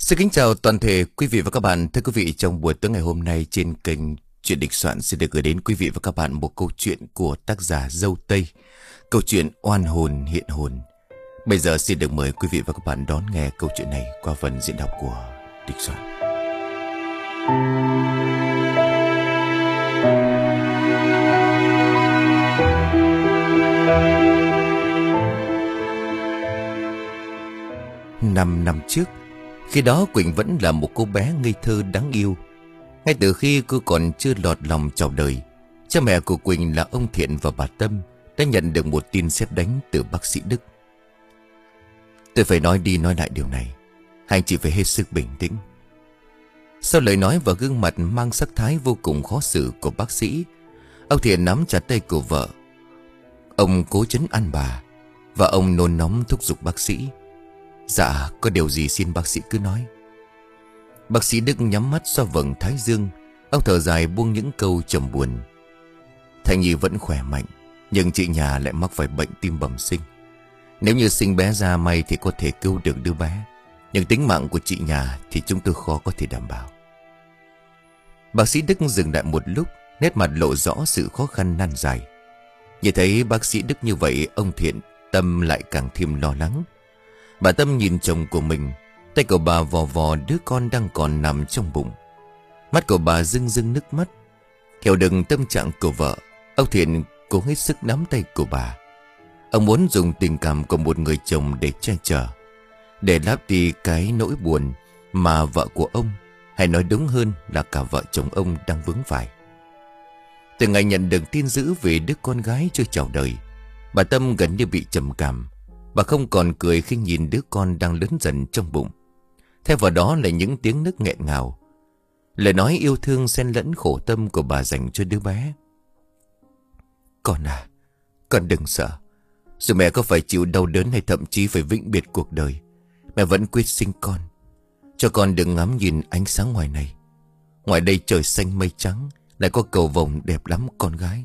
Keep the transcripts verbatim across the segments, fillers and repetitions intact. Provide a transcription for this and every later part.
Xin kính chào toàn thể quý vị và các bạn. Thưa quý vị, trong buổi tối ngày hôm nay trên kênh Chuyện Địch Soạn xin được gửi đến quý vị và các bạn một câu chuyện của tác giả Dâu Tây. Câu chuyện Oan hồn hiện hồn. Bây giờ xin được mời quý vị và các bạn đón nghe câu chuyện này qua phần diễn đọc của Địch Soạn. Năm năm trước, khi đó Quỳnh vẫn là một cô bé ngây thơ đáng yêu. Ngay từ khi cô còn chưa lọt lòng chào đời, cha mẹ của Quỳnh là ông Thiện và bà Tâm đã nhận được một tin sét đánh từ bác sĩ Đức. Tôi phải nói đi nói lại điều này, hai anh chị phải hết sức bình tĩnh. Sau lời nói và gương mặt mang sắc thái vô cùng khó xử của bác sĩ, ông Thiện nắm chặt tay của vợ. Ông cố trấn an bà, và ông nôn nóng thúc giục bác sĩ. Dạ, có điều gì xin bác sĩ cứ nói. Bác sĩ Đức nhắm mắt xoa vầng thái dương. Ông thở dài buông những câu trầm buồn. Thai nhi vẫn khỏe mạnh, nhưng chị nhà lại mắc phải bệnh tim bẩm sinh. Nếu như sinh bé ra may thì có thể cứu được đứa bé, nhưng tính mạng của chị nhà thì chúng tôi khó có thể đảm bảo. Bác sĩ Đức dừng lại một lúc, nét mặt lộ rõ sự khó khăn nan giải. Nhìn thấy bác sĩ Đức như vậy, ông Thiện Tâm lại càng thêm lo lắng. Bà Tâm nhìn chồng của mình, tay của bà vò vò đứa con đang còn nằm trong bụng. Mắt của bà rưng rưng nước mắt. Hiểu được tâm trạng của vợ, ông Thiện cố hết sức nắm tay của bà. Ông muốn dùng tình cảm của một người chồng để che chở, để lấp đi cái nỗi buồn mà vợ của ông, hay nói đúng hơn là cả vợ chồng ông đang vướng phải. Từ ngày nhận được tin dữ về đứa con gái chưa chào đời, bà Tâm gần như bị trầm cảm. Bà không còn cười khi nhìn đứa con đang lớn dần trong bụng. Theo vào đó là những tiếng nức nghẹn ngào, lời nói yêu thương xen lẫn khổ tâm của bà dành cho đứa bé. Con à, con đừng sợ. Dù mẹ có phải chịu đau đớn hay thậm chí phải vĩnh biệt cuộc đời, mẹ vẫn quyết sinh con. Cho con đừng ngắm nhìn ánh sáng ngoài này. Ngoài đây trời xanh mây trắng, lại có cầu vồng đẹp lắm con gái.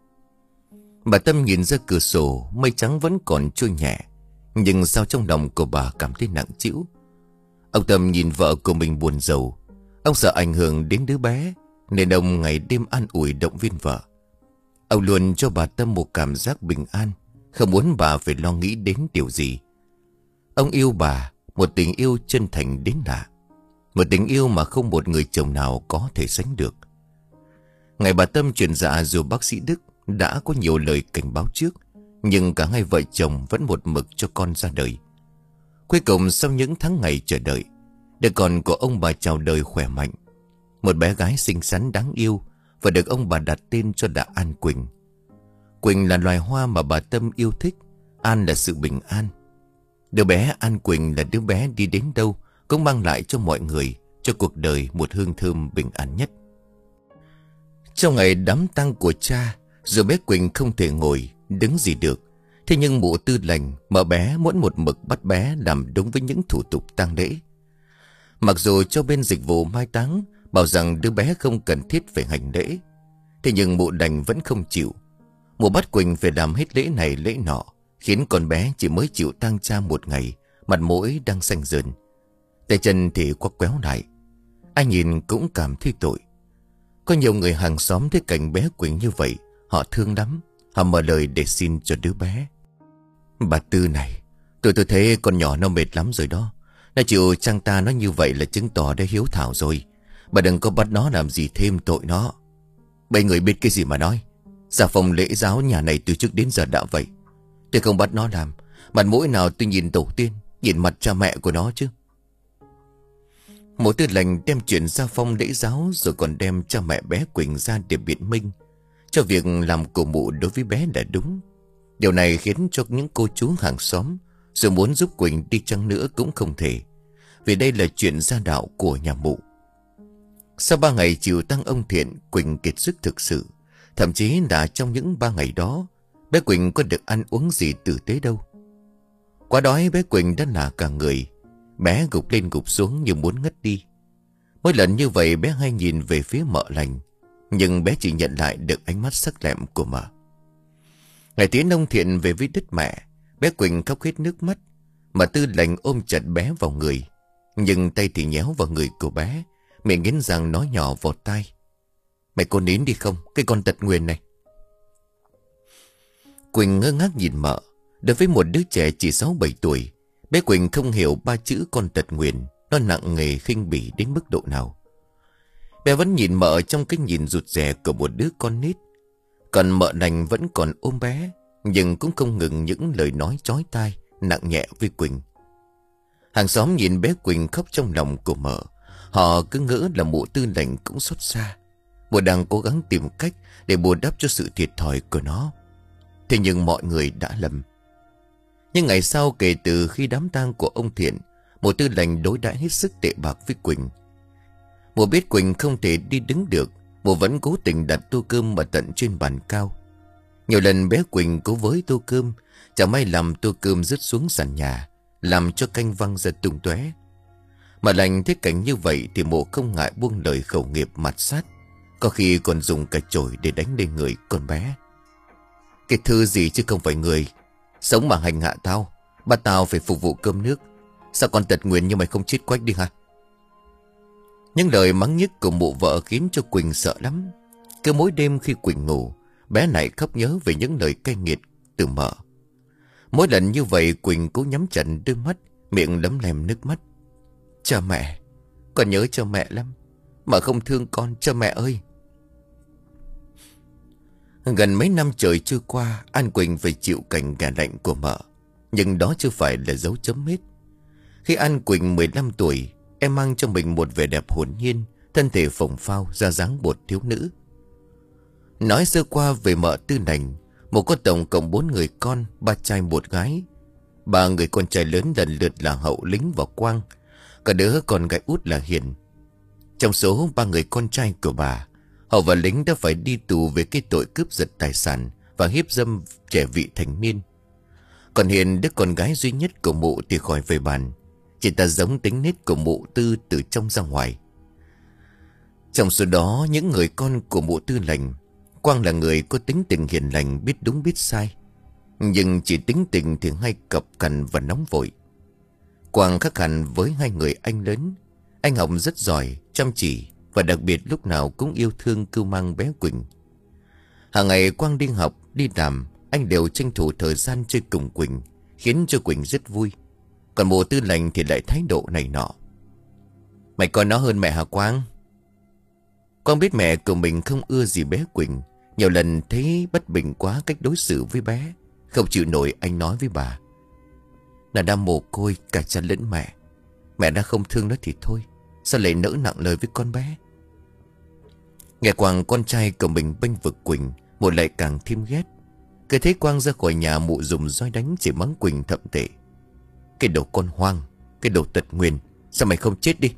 Bà Tâm nhìn ra cửa sổ, mây trắng vẫn còn trôi nhẹ, nhưng sao trong lòng của bà cảm thấy nặng trĩu. Ông Tâm nhìn vợ của mình buồn rầu. Ông sợ ảnh hưởng đến đứa bé, nên ông ngày đêm an ủi động viên vợ. Ông luôn cho bà Tâm một cảm giác bình an, không muốn bà phải lo nghĩ đến điều gì. Ông yêu bà, một tình yêu chân thành đến lạ, một tình yêu mà không một người chồng nào có thể sánh được. Ngày bà Tâm chuyển dạ, dù bác sĩ Đức đã có nhiều lời cảnh báo trước, nhưng cả hai vợ chồng vẫn một mực cho con ra đời. Cuối cùng sau những tháng ngày chờ đợi, đứa con của ông bà chào đời khỏe mạnh. Một bé gái xinh xắn đáng yêu, và được ông bà đặt tên cho là An Quỳnh. Quỳnh là loài hoa mà bà Tâm yêu thích, An là sự bình an. Đứa bé An Quỳnh là đứa bé đi đến đâu cũng mang lại cho mọi người, cho cuộc đời một hương thơm bình an nhất. Trong ngày đám tang của cha, dù bé Quỳnh không thể ngồi đứng gì được, thế nhưng mụ Tư Lành mở bé muốn một mực bắt bé làm đúng với những thủ tục tang lễ. Mặc dù cho bên dịch vụ mai táng bảo rằng đứa bé không cần thiết phải hành lễ, thế nhưng mụ đành vẫn không chịu. Mụ bắt Quỳnh phải làm hết lễ này lễ nọ, khiến con bé chỉ mới chịu tang cha một ngày, mặt mũi đang xanh dần, tay chân thì quắc quéo lại. Ai nhìn cũng cảm thấy tội. Có nhiều người hàng xóm thấy cảnh bé Quỳnh như vậy, họ thương lắm. Họ mở lời để xin cho đứa bé. Bà Tư này, tôi tôi thấy con nhỏ nó mệt lắm rồi đó. Nó chịu chăng ta nó như vậy là chứng tỏ đã hiếu thảo rồi. Bà đừng có bắt nó làm gì thêm tội nó. Bây người biết cái gì mà nói. Gia phong lễ giáo nhà này từ trước đến giờ đã vậy. Tôi không bắt nó làm. Mặt mũi nào tôi nhìn tổ tiên, nhìn mặt cha mẹ của nó chứ. Mụ Tư Lành đem chuyện gia phong lễ giáo, rồi còn đem cha mẹ bé Quỳnh ra để biện minh cho việc làm của mụ đối với bé là đúng. Điều này khiến cho những cô chú hàng xóm dù muốn giúp Quỳnh đi chăng nữa cũng không thể, vì đây là chuyện gia đạo của nhà mụ. Sau ba ngày chiều tang ông Thiện, Quỳnh kiệt sức thực sự. Thậm chí là trong những ba ngày đó, bé Quỳnh có được ăn uống gì tử tế đâu. Quá đói, bé Quỳnh đã là cả người. Bé gục lên gục xuống như muốn ngất đi. Mỗi lần như vậy bé hay nhìn về phía mợ Lành, nhưng bé chỉ nhận lại được ánh mắt sắc lẹm của mợ. Ngày tiến ông Thiện về với đất mẹ, bé Quỳnh khóc hết nước mắt. Mà Tư Lành ôm chặt bé vào người. Nhưng tay thì nhéo vào người của bé, miệng nghiến răng nói nhỏ vào tai: "Mày có nín đi không, cái con tật nguyền này." Quỳnh ngơ ngác nhìn mợ. Đối với một đứa trẻ chỉ sáu bảy tuổi, bé Quỳnh không hiểu ba chữ con tật nguyền nó nặng nề khinh bỉ đến mức độ nào. Bé vẫn nhìn mợ trong cái nhìn rụt rè của một đứa con nít. Còn mợ đành vẫn còn ôm bé, nhưng cũng không ngừng những lời nói chói tai nặng nhẹ với Quỳnh. Hàng xóm nhìn bé Quỳnh khóc trong lòng của mợ, họ cứ ngỡ là mụ Tư Lệnh cũng xót xa. Mụ đang cố gắng tìm cách để bù đắp cho sự thiệt thòi của nó. Thế nhưng mọi người đã lầm. Nhưng ngày sau, kể từ khi đám tang của ông Thiện, mụ Tư Lệnh đối đãi hết sức tệ bạc với Quỳnh. Mụ biết Quỳnh không thể đi đứng được, mụ vẫn cố tình đặt tô cơm ở tận trên bàn cao. Nhiều lần bé Quỳnh cố với tô cơm, chẳng may làm tô cơm rớt xuống sàn nhà, làm cho canh văng ra tung tóe. Mà lành thấy cảnh như vậy thì mụ không ngại buông lời khẩu nghiệp mạt sát, có khi còn dùng cả chổi để đánh lên người con bé. "Cái thứ gì chứ không phải người, sống mà hành hạ tao, bắt tao phải phục vụ cơm nước. Sao con tật nguyền như mày không chết quách đi hả?" Những lời mắng nhức của mụ vợ khiến cho Quỳnh sợ lắm. Cứ mỗi đêm khi Quỳnh ngủ, bé lại khóc nhớ về những lời cay nghiệt từ mợ. Mỗi lần như vậy Quỳnh cố nhắm chặt đôi mắt, miệng lấm lem nước mắt. "Cha mẹ, con nhớ cha mẹ lắm, mà không thương con, cha mẹ ơi." Gần mấy năm trời trôi qua, An Quỳnh phải chịu cảnh gà lạnh của mợ. Nhưng đó chưa phải là dấu chấm hết. Khi An Quỳnh mười lăm tuổi, em mang trong mình một vẻ đẹp hồn nhiên, thân thể phồng phao, da dáng bột thiếu nữ. Nói sơ qua về mợ Tư Lệnh, một có tổng cộng bốn người con, ba trai một gái. Ba người con trai lớn lần lượt là Hậu, Lính và Quang. Cả đứa con gái út là Hiền. Trong số ba người con trai của bà, Hậu và Lính đã phải đi tù về cái tội cướp giật tài sản và hiếp dâm trẻ vị thành niên. Còn Hiền, đứa con gái duy nhất của mụ thì khỏi về bàn. Chị ta giống tính nết của mụ Tư từ trong ra ngoài. Trong số đó, những người con của mụ Tư Lệnh, Quang là người có tính tình hiền lành, biết đúng biết sai. Nhưng chỉ tính tình thì hay cọc cằn và nóng vội. Quang khác hẳn với hai người anh lớn. Anh học rất giỏi, chăm chỉ và đặc biệt lúc nào cũng yêu thương cưu mang bé Quỳnh. Hàng ngày Quang đi học, đi làm, anh đều tranh thủ thời gian chơi cùng Quỳnh, khiến cho Quỳnh rất vui. Còn mụ Tư Lệnh thì lại thái độ này nọ. "Mày coi nó hơn mẹ hả Quang?" Quang biết mẹ của mình không ưa gì bé Quỳnh. Nhiều lần thấy bất bình quá cách đối xử với bé. Không chịu nổi, anh nói với bà: "Nó đã mồ côi cả cha lẫn mẹ. Mẹ đã không thương nó thì thôi, sao lại nỡ nặng lời với con bé?" Nghe Quang con trai của mình bênh vực Quỳnh, mụ lại càng thêm ghét. Cứ thấy Quang ra khỏi nhà, mụ dùng roi đánh chỉ mắng Quỳnh thậm tệ: "Cái đồ con hoang, cái đồ tật nguyền, sao mày không chết đi?"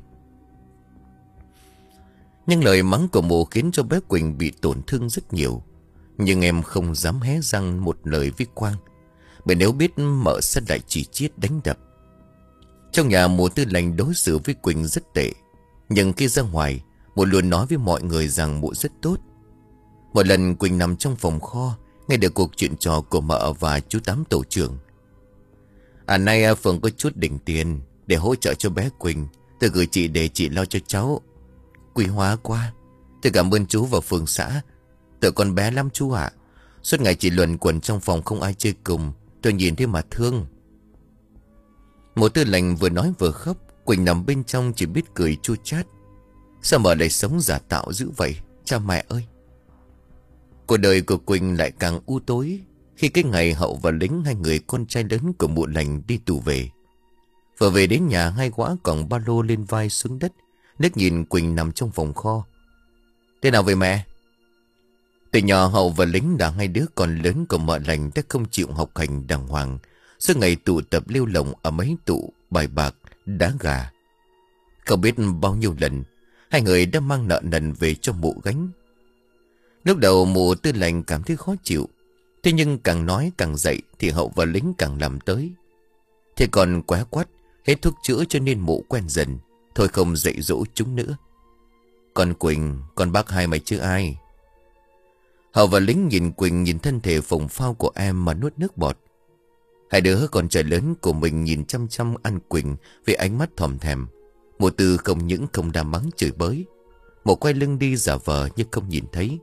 Nhưng lời mắng của mụ khiến cho bé Quỳnh bị tổn thương rất nhiều. Nhưng em không dám hé răng một lời với Quang, bởi nếu biết mợ sẽ lại chỉ chiết đánh đập. Trong nhà mụ Tư Lệnh đối xử với Quỳnh rất tệ. Nhưng khi ra ngoài, mụ luôn nói với mọi người rằng mụ rất tốt. Một lần Quỳnh nằm trong phòng kho, nghe được cuộc chuyện trò của mợ và chú Tám tổ trưởng. "À nay Phường có chút đỉnh tiền để hỗ trợ cho bé Quỳnh, tôi gửi chị để chị lo cho cháu. Quý hóa quá, tôi cảm ơn chú và phường xã. Tụi con bé lắm chú ạ. Suốt ngày chị luẩn quẩn trong phòng không ai chơi cùng, tôi nhìn thấy mà thương." Mụ Tư Lệnh vừa nói vừa khóc. Quỳnh nằm bên trong chỉ biết cười chua chát. Sao mợ lại sống giả tạo dữ vậy, cha mẹ ơi. Cuộc đời của Quỳnh lại càng u tối khi cái ngày Hậu và Lính, hai người con trai lớn của mụ Lành, đi tù về. Vừa về đến nhà, hai gã còng ba lô lên vai xuống đất, liếc nhìn Quỳnh nằm trong phòng kho. "Thế nào về mẹ?" Từ nhỏ Hậu và Lính là hai đứa con lớn của mợ Lành đã không chịu học hành đàng hoàng, suốt ngày tụ tập lêu lồng ở mấy tụ bài bạc, đá gà. Không biết bao nhiêu lần hai người đã mang nợ nần về cho mụ gánh. Lúc đầu mụ Tư Lệnh cảm thấy khó chịu, thế nhưng càng nói càng dạy thì Hậu và Lính càng làm tới. Thế còn quá quát, hết thuốc chữa cho nên mụ quen dần, thôi không dạy dỗ chúng nữa. "Con Quỳnh, con bác hai mày chứ ai?" Hậu và Lính nhìn Quỳnh, nhìn thân thể phồng phao của em mà nuốt nước bọt. Hai đứa con trai lớn của mình nhìn chăm chăm An Quỳnh với ánh mắt thòm thèm. Mụ Tư không những không đàm mắng chửi bới, mụ quay lưng đi giả vờ như không nhìn thấy.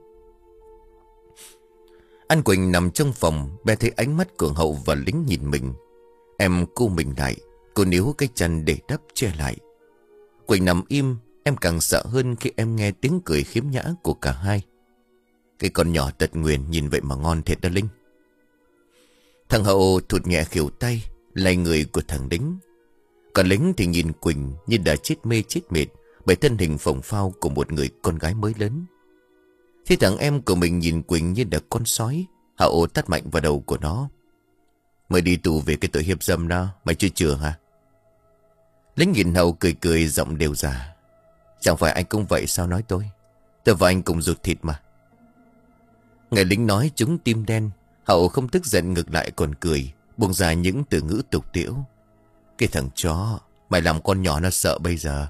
An Quỳnh nằm trong phòng, bé thấy ánh mắt của Hậu và Lính nhìn mình. Em cu mình lại, cô níu cái chăn để đắp che lại. Quỳnh nằm im, em càng sợ hơn khi em nghe tiếng cười khiếm nhã của cả hai. Cái con nhỏ tật nguyền nhìn vậy mà ngon thiệt đó Linh. Thằng Hậu thụt nhẹ khỉu tay, lay người của thằng Lính. Còn Lính thì nhìn Quỳnh như đã chết mê chết mệt bởi thân hình phồng phao của một người con gái mới lớn. Thế thằng em của mình nhìn Quỳnh như là con sói, Hậu tát mạnh vào đầu của nó. Mới đi tù về cái tội hiếp dâm đó, mày chưa chừa hả? Lính nhìn Hậu cười cười giọng đều già. Chẳng phải anh cũng vậy sao nói tôi? Tôi và anh cùng ruột thịt mà. Nghe Lính nói chúng tim đen, Hậu không tức giận ngược lại còn cười, buông ra những từ ngữ tục tĩu. Cái thằng chó, mày làm con nhỏ nó sợ bây giờ.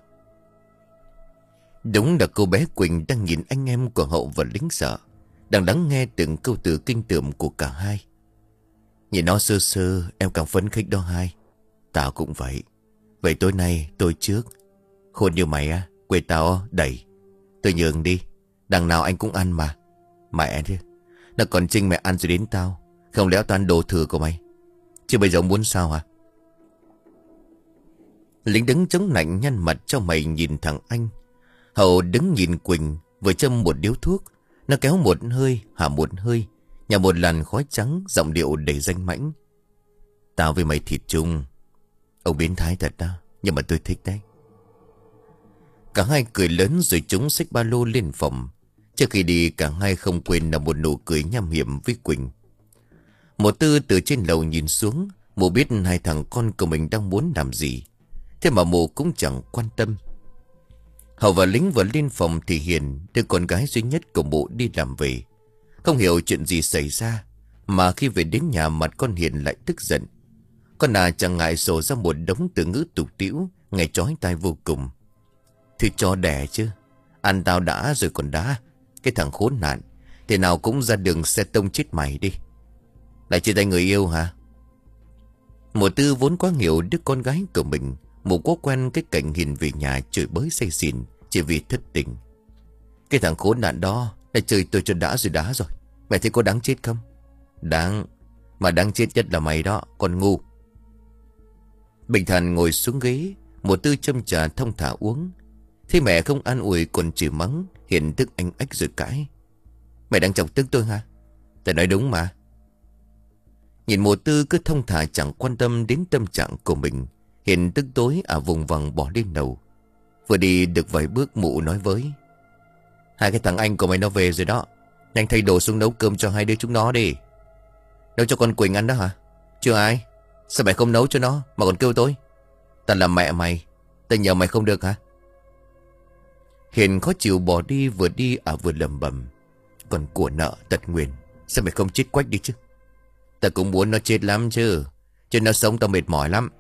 Đúng là cô bé Quỳnh đang nhìn anh em của Hậu và Lính sợ, đang lắng nghe từng câu từ kinh tởm của cả hai. Nhìn nó sơ sơ, em càng phấn khích đó hai. Tao cũng vậy. Vậy tối nay tôi trước. Khôn như mày á, quê tao đẩy. Tôi nhường đi, đằng nào anh cũng ăn mà. Mẹ chứ, nó còn Trinh mẹ ăn rồi đến tao. Không lẽ tao ăn đồ thừa của mày? Chứ bây giờ muốn sao hả? Lính đứng chống lạnh nhăn mặt cho mày nhìn thằng anh. Hậu đứng nhìn Quỳnh vừa châm một điếu thuốc. Nó kéo một hơi, hả một hơi, nhả một làn khói trắng, giọng điệu đầy danh mãnh. Tao với mày thịt chung. Ông biến thái thật đó, nhưng mà tôi thích đấy. Cả hai cười lớn rồi chúng xách ba lô lên phòng. Trước khi đi cả hai không quên là một nụ cười nham hiểm với Quỳnh. Một Tư từ trên lầu nhìn xuống, mụ biết hai thằng con của mình đang muốn làm gì. Thế mà mụ cũng chẳng quan tâm. Hậu và Lính vừa lên phòng thì Hiền, đứa con gái duy nhất của mụ đi làm về. Không hiểu chuyện gì xảy ra, mà khi về đến nhà mặt con Hiền lại tức giận. Con à chẳng ngại sổ ra một đống từ ngữ tục tĩu, nghe chói tai vô cùng. Thì cho đẻ chứ, ăn tao đã rồi còn đá. Cái thằng khốn nạn, thế nào cũng ra đường xe tông chết mày đi. Lại chia tay người yêu hả? Mùa Tư vốn quá hiểu đứa con gái của mình. Mụ có quen cái cảnh Hiền về nhà chửi bới say xỉn chỉ vì thất tình. Cái thằng khốn nạn đó đã chơi tôi cho đã rồi đá rồi. Mày thấy có đáng chết không? Đáng. Mà đáng chết nhất là mày đó, con ngu. Bình thản ngồi xuống ghế, Mùa Tư châm trà thông thả uống. Thế mẹ không an ủi còn chửi mắng, Hiền tức anh ách rồi cãi. Mày đang chọc tức tôi hả? Tao nói đúng mà. Nhìn Mùa Tư cứ thông thả chẳng quan tâm đến tâm trạng của mình, Hiền tức tối à vùng vằng bỏ lên lầu. Vừa đi được vài bước mụ nói với. Hai cái thằng anh của mày nó về rồi đó. Nhanh thay đồ xuống nấu cơm cho hai đứa chúng nó đi. Nấu cho con Quỳnh ăn đó hả? Chưa ai? Sao mày không nấu cho nó mà còn kêu tôi? Tao là mẹ mày, tao nhờ mày không được hả? Hiền khó chịu bỏ đi, vừa đi à vừa lầm bầm. Còn của nợ tật nguyền, sao mày không chết quách đi chứ? Tao cũng muốn nó chết lắm chứ, chứ nó sống tao mệt mỏi lắm.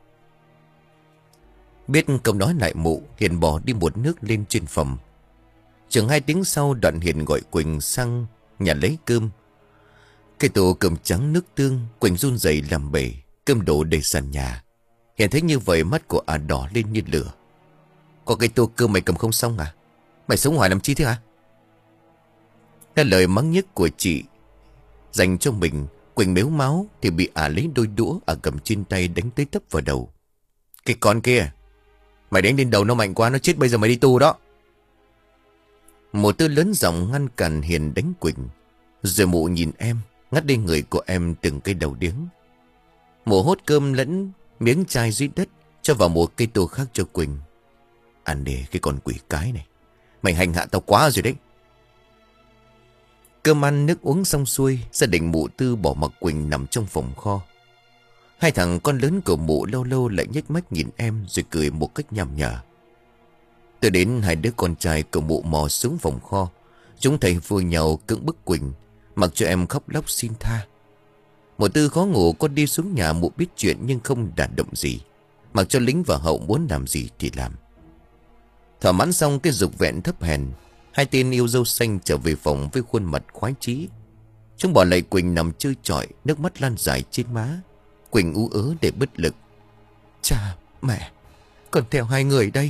Biết không nói lại mụ, Hiền bỏ đi một nước lên trên phòng. Chừng hai tiếng sau, Đoạn Hiền gọi Quỳnh sang nhà lấy cơm. Cái tô cơm trắng nước tương, Quỳnh run rẩy làm bể, cơm đổ đầy sàn nhà. Hiền thấy như vậy mắt của ả đỏ lên như lửa. Có cái tô cơm mày cầm không xong à? Mày sống hoài làm chi thế hả? Cái lời mắng nhất của chị dành cho mình, Quỳnh mếu máu thì bị ả lấy đôi đũa ả cầm trên tay đánh tới tấp vào đầu. Cái con kia, mày đánh lên đầu nó mạnh quá, nó chết bây giờ mày đi tù đó. Một Tư lớn giọng ngăn cản Hiền đánh Quỳnh. Rồi mụ nhìn em, ngắt đi người của em từng cây đầu điếng. Mụ hốt cơm lẫn miếng chai dưới đất, cho vào một cây tô khác cho Quỳnh. Ăn đi cái con quỷ cái này, mày hành hạ tao quá rồi đấy. Cơm ăn nước uống xong xuôi, gia đình mụ Tư bỏ mặc Quỳnh nằm trong phòng kho. Hai thằng con lớn của mụ lâu lâu lại nhếch mắt nhìn em rồi cười một cách nham nhở. Từ đến hai đứa con trai của mụ mò xuống phòng kho. Chúng thầy vui nhau cưỡng bức Quỳnh, mặc cho em khóc lóc xin tha. Mụ Tư khó ngủ con đi xuống nhà mụ biết chuyện nhưng không đả động gì, mặc cho Lính và Hậu muốn làm gì thì làm. Thỏa mãn xong cái dục vẹn thấp hèn, hai tên yêu dâu xanh trở về phòng với khuôn mặt khoái chí. Chúng bỏ lại Quỳnh nằm chơi chọi, nước mắt lan dài trên má. Quỳnh ú ớ để bất lực. Cha, mẹ, Còn theo hai người đây.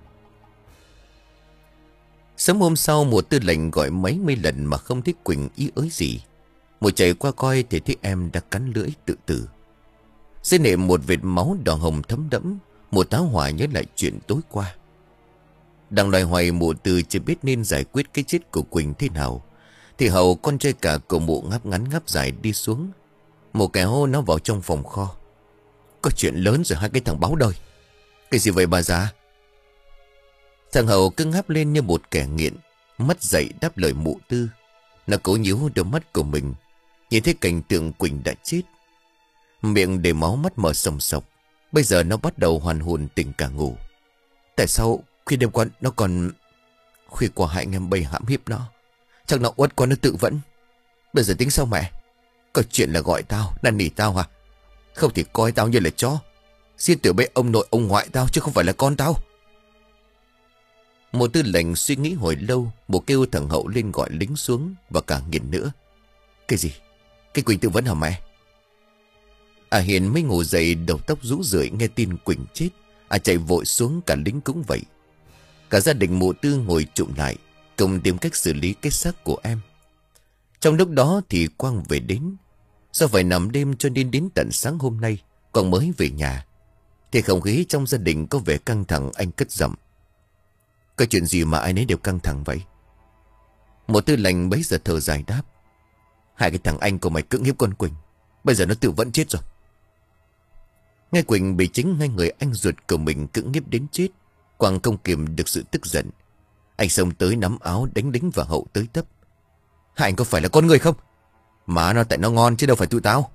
Sớm hôm sau mùa tư lệnh gọi mấy mươi lần mà không thấy Quỳnh ý ới gì. Mùa chạy qua coi thì thấy em đã cắn lưỡi tự tử. Dưới nệm một vệt máu đỏ hồng thấm đẫm. Mùa tá hỏa nhớ lại chuyện tối qua. Đang loay hoay mụ Tư chưa biết nên giải quyết cái chết của Quỳnh thế nào, thì hầu con trai cả của mụ ngáp ngắn ngáp dài đi xuống. Một kẻ hô nó vào trong phòng kho. Có chuyện lớn rồi hai cái thằng báo đời. Cái gì vậy bà già? Thằng hầu cứ ngáp lên như một kẻ nghiện, mắt dậy đáp lời mụ Tư. Nó cố nhíu đôi mắt của mình, nhìn thấy cảnh tượng Quỳnh đã chết. Miệng đầy máu, mắt mở sòng sọc. Bây giờ nó bắt đầu hoàn hồn tỉnh cả ngủ. Tại sao khi đêm qua nó còn... Khuya qua hai anh em bầy hãm hiếp nó. Chắc nó uất quá nó tự vẫn. Bây giờ tính sao mẹ? Có chuyện là gọi tao, năn nỉ tao hả? Không thì coi tao như là chó. Xin từ bê ông nội ông ngoại tao chứ không phải là con tao. Một tư lệnh suy nghĩ hồi lâu. Bộ kêu thằng Hậu lên gọi lính xuống. Và cả nghìn nữa. Cái gì? Cái Quỳnh tự vẫn hả mẹ? À Hiền mới ngủ dậy, đầu tóc rũ rượi nghe tin Quỳnh chết. À chạy vội xuống, cả lính cũng vậy. Cả gia đình mụ Tư ngồi trụm lại, cùng tìm cách xử lý cái xác của em. Trong lúc đó thì Quang về đến. Do phải nằm đêm cho nên đến tận sáng hôm nay Quang mới về nhà. Thì không khí trong gia đình có vẻ căng thẳng. Anh cất giọng. Có chuyện gì mà ai nấy đều căng thẳng vậy? Một tư lệnh bấy giờ thở dài đáp. Hai cái thằng anh của mày cưỡng hiếp con Quỳnh. Bây giờ nó tự vẫn chết rồi. Nghe Quỳnh bị chính ngay người anh ruột của mình cưỡng hiếp đến chết, Quang không kìm được sự tức giận. Anh xông tới nắm áo đánh lính và Hậu tới tấp. Hai anh có phải là con người không? Má nó tại nó ngon chứ đâu phải tụi tao.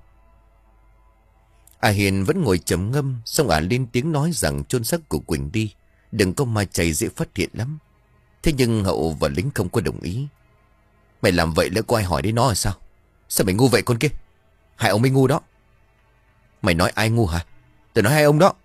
À Hiền vẫn ngồi trầm ngâm. Xong à lên tiếng nói rằng chôn xác của Quỳnh đi, đừng có ma chay dễ phát hiện lắm. Thế nhưng Hậu và lính không có đồng ý. Mày làm vậy lỡ có ai hỏi đến nó là sao? Sao mày ngu vậy con kia? Hai ông mới ngu đó. Mày nói ai ngu hả? Tôi nói hai ông đó.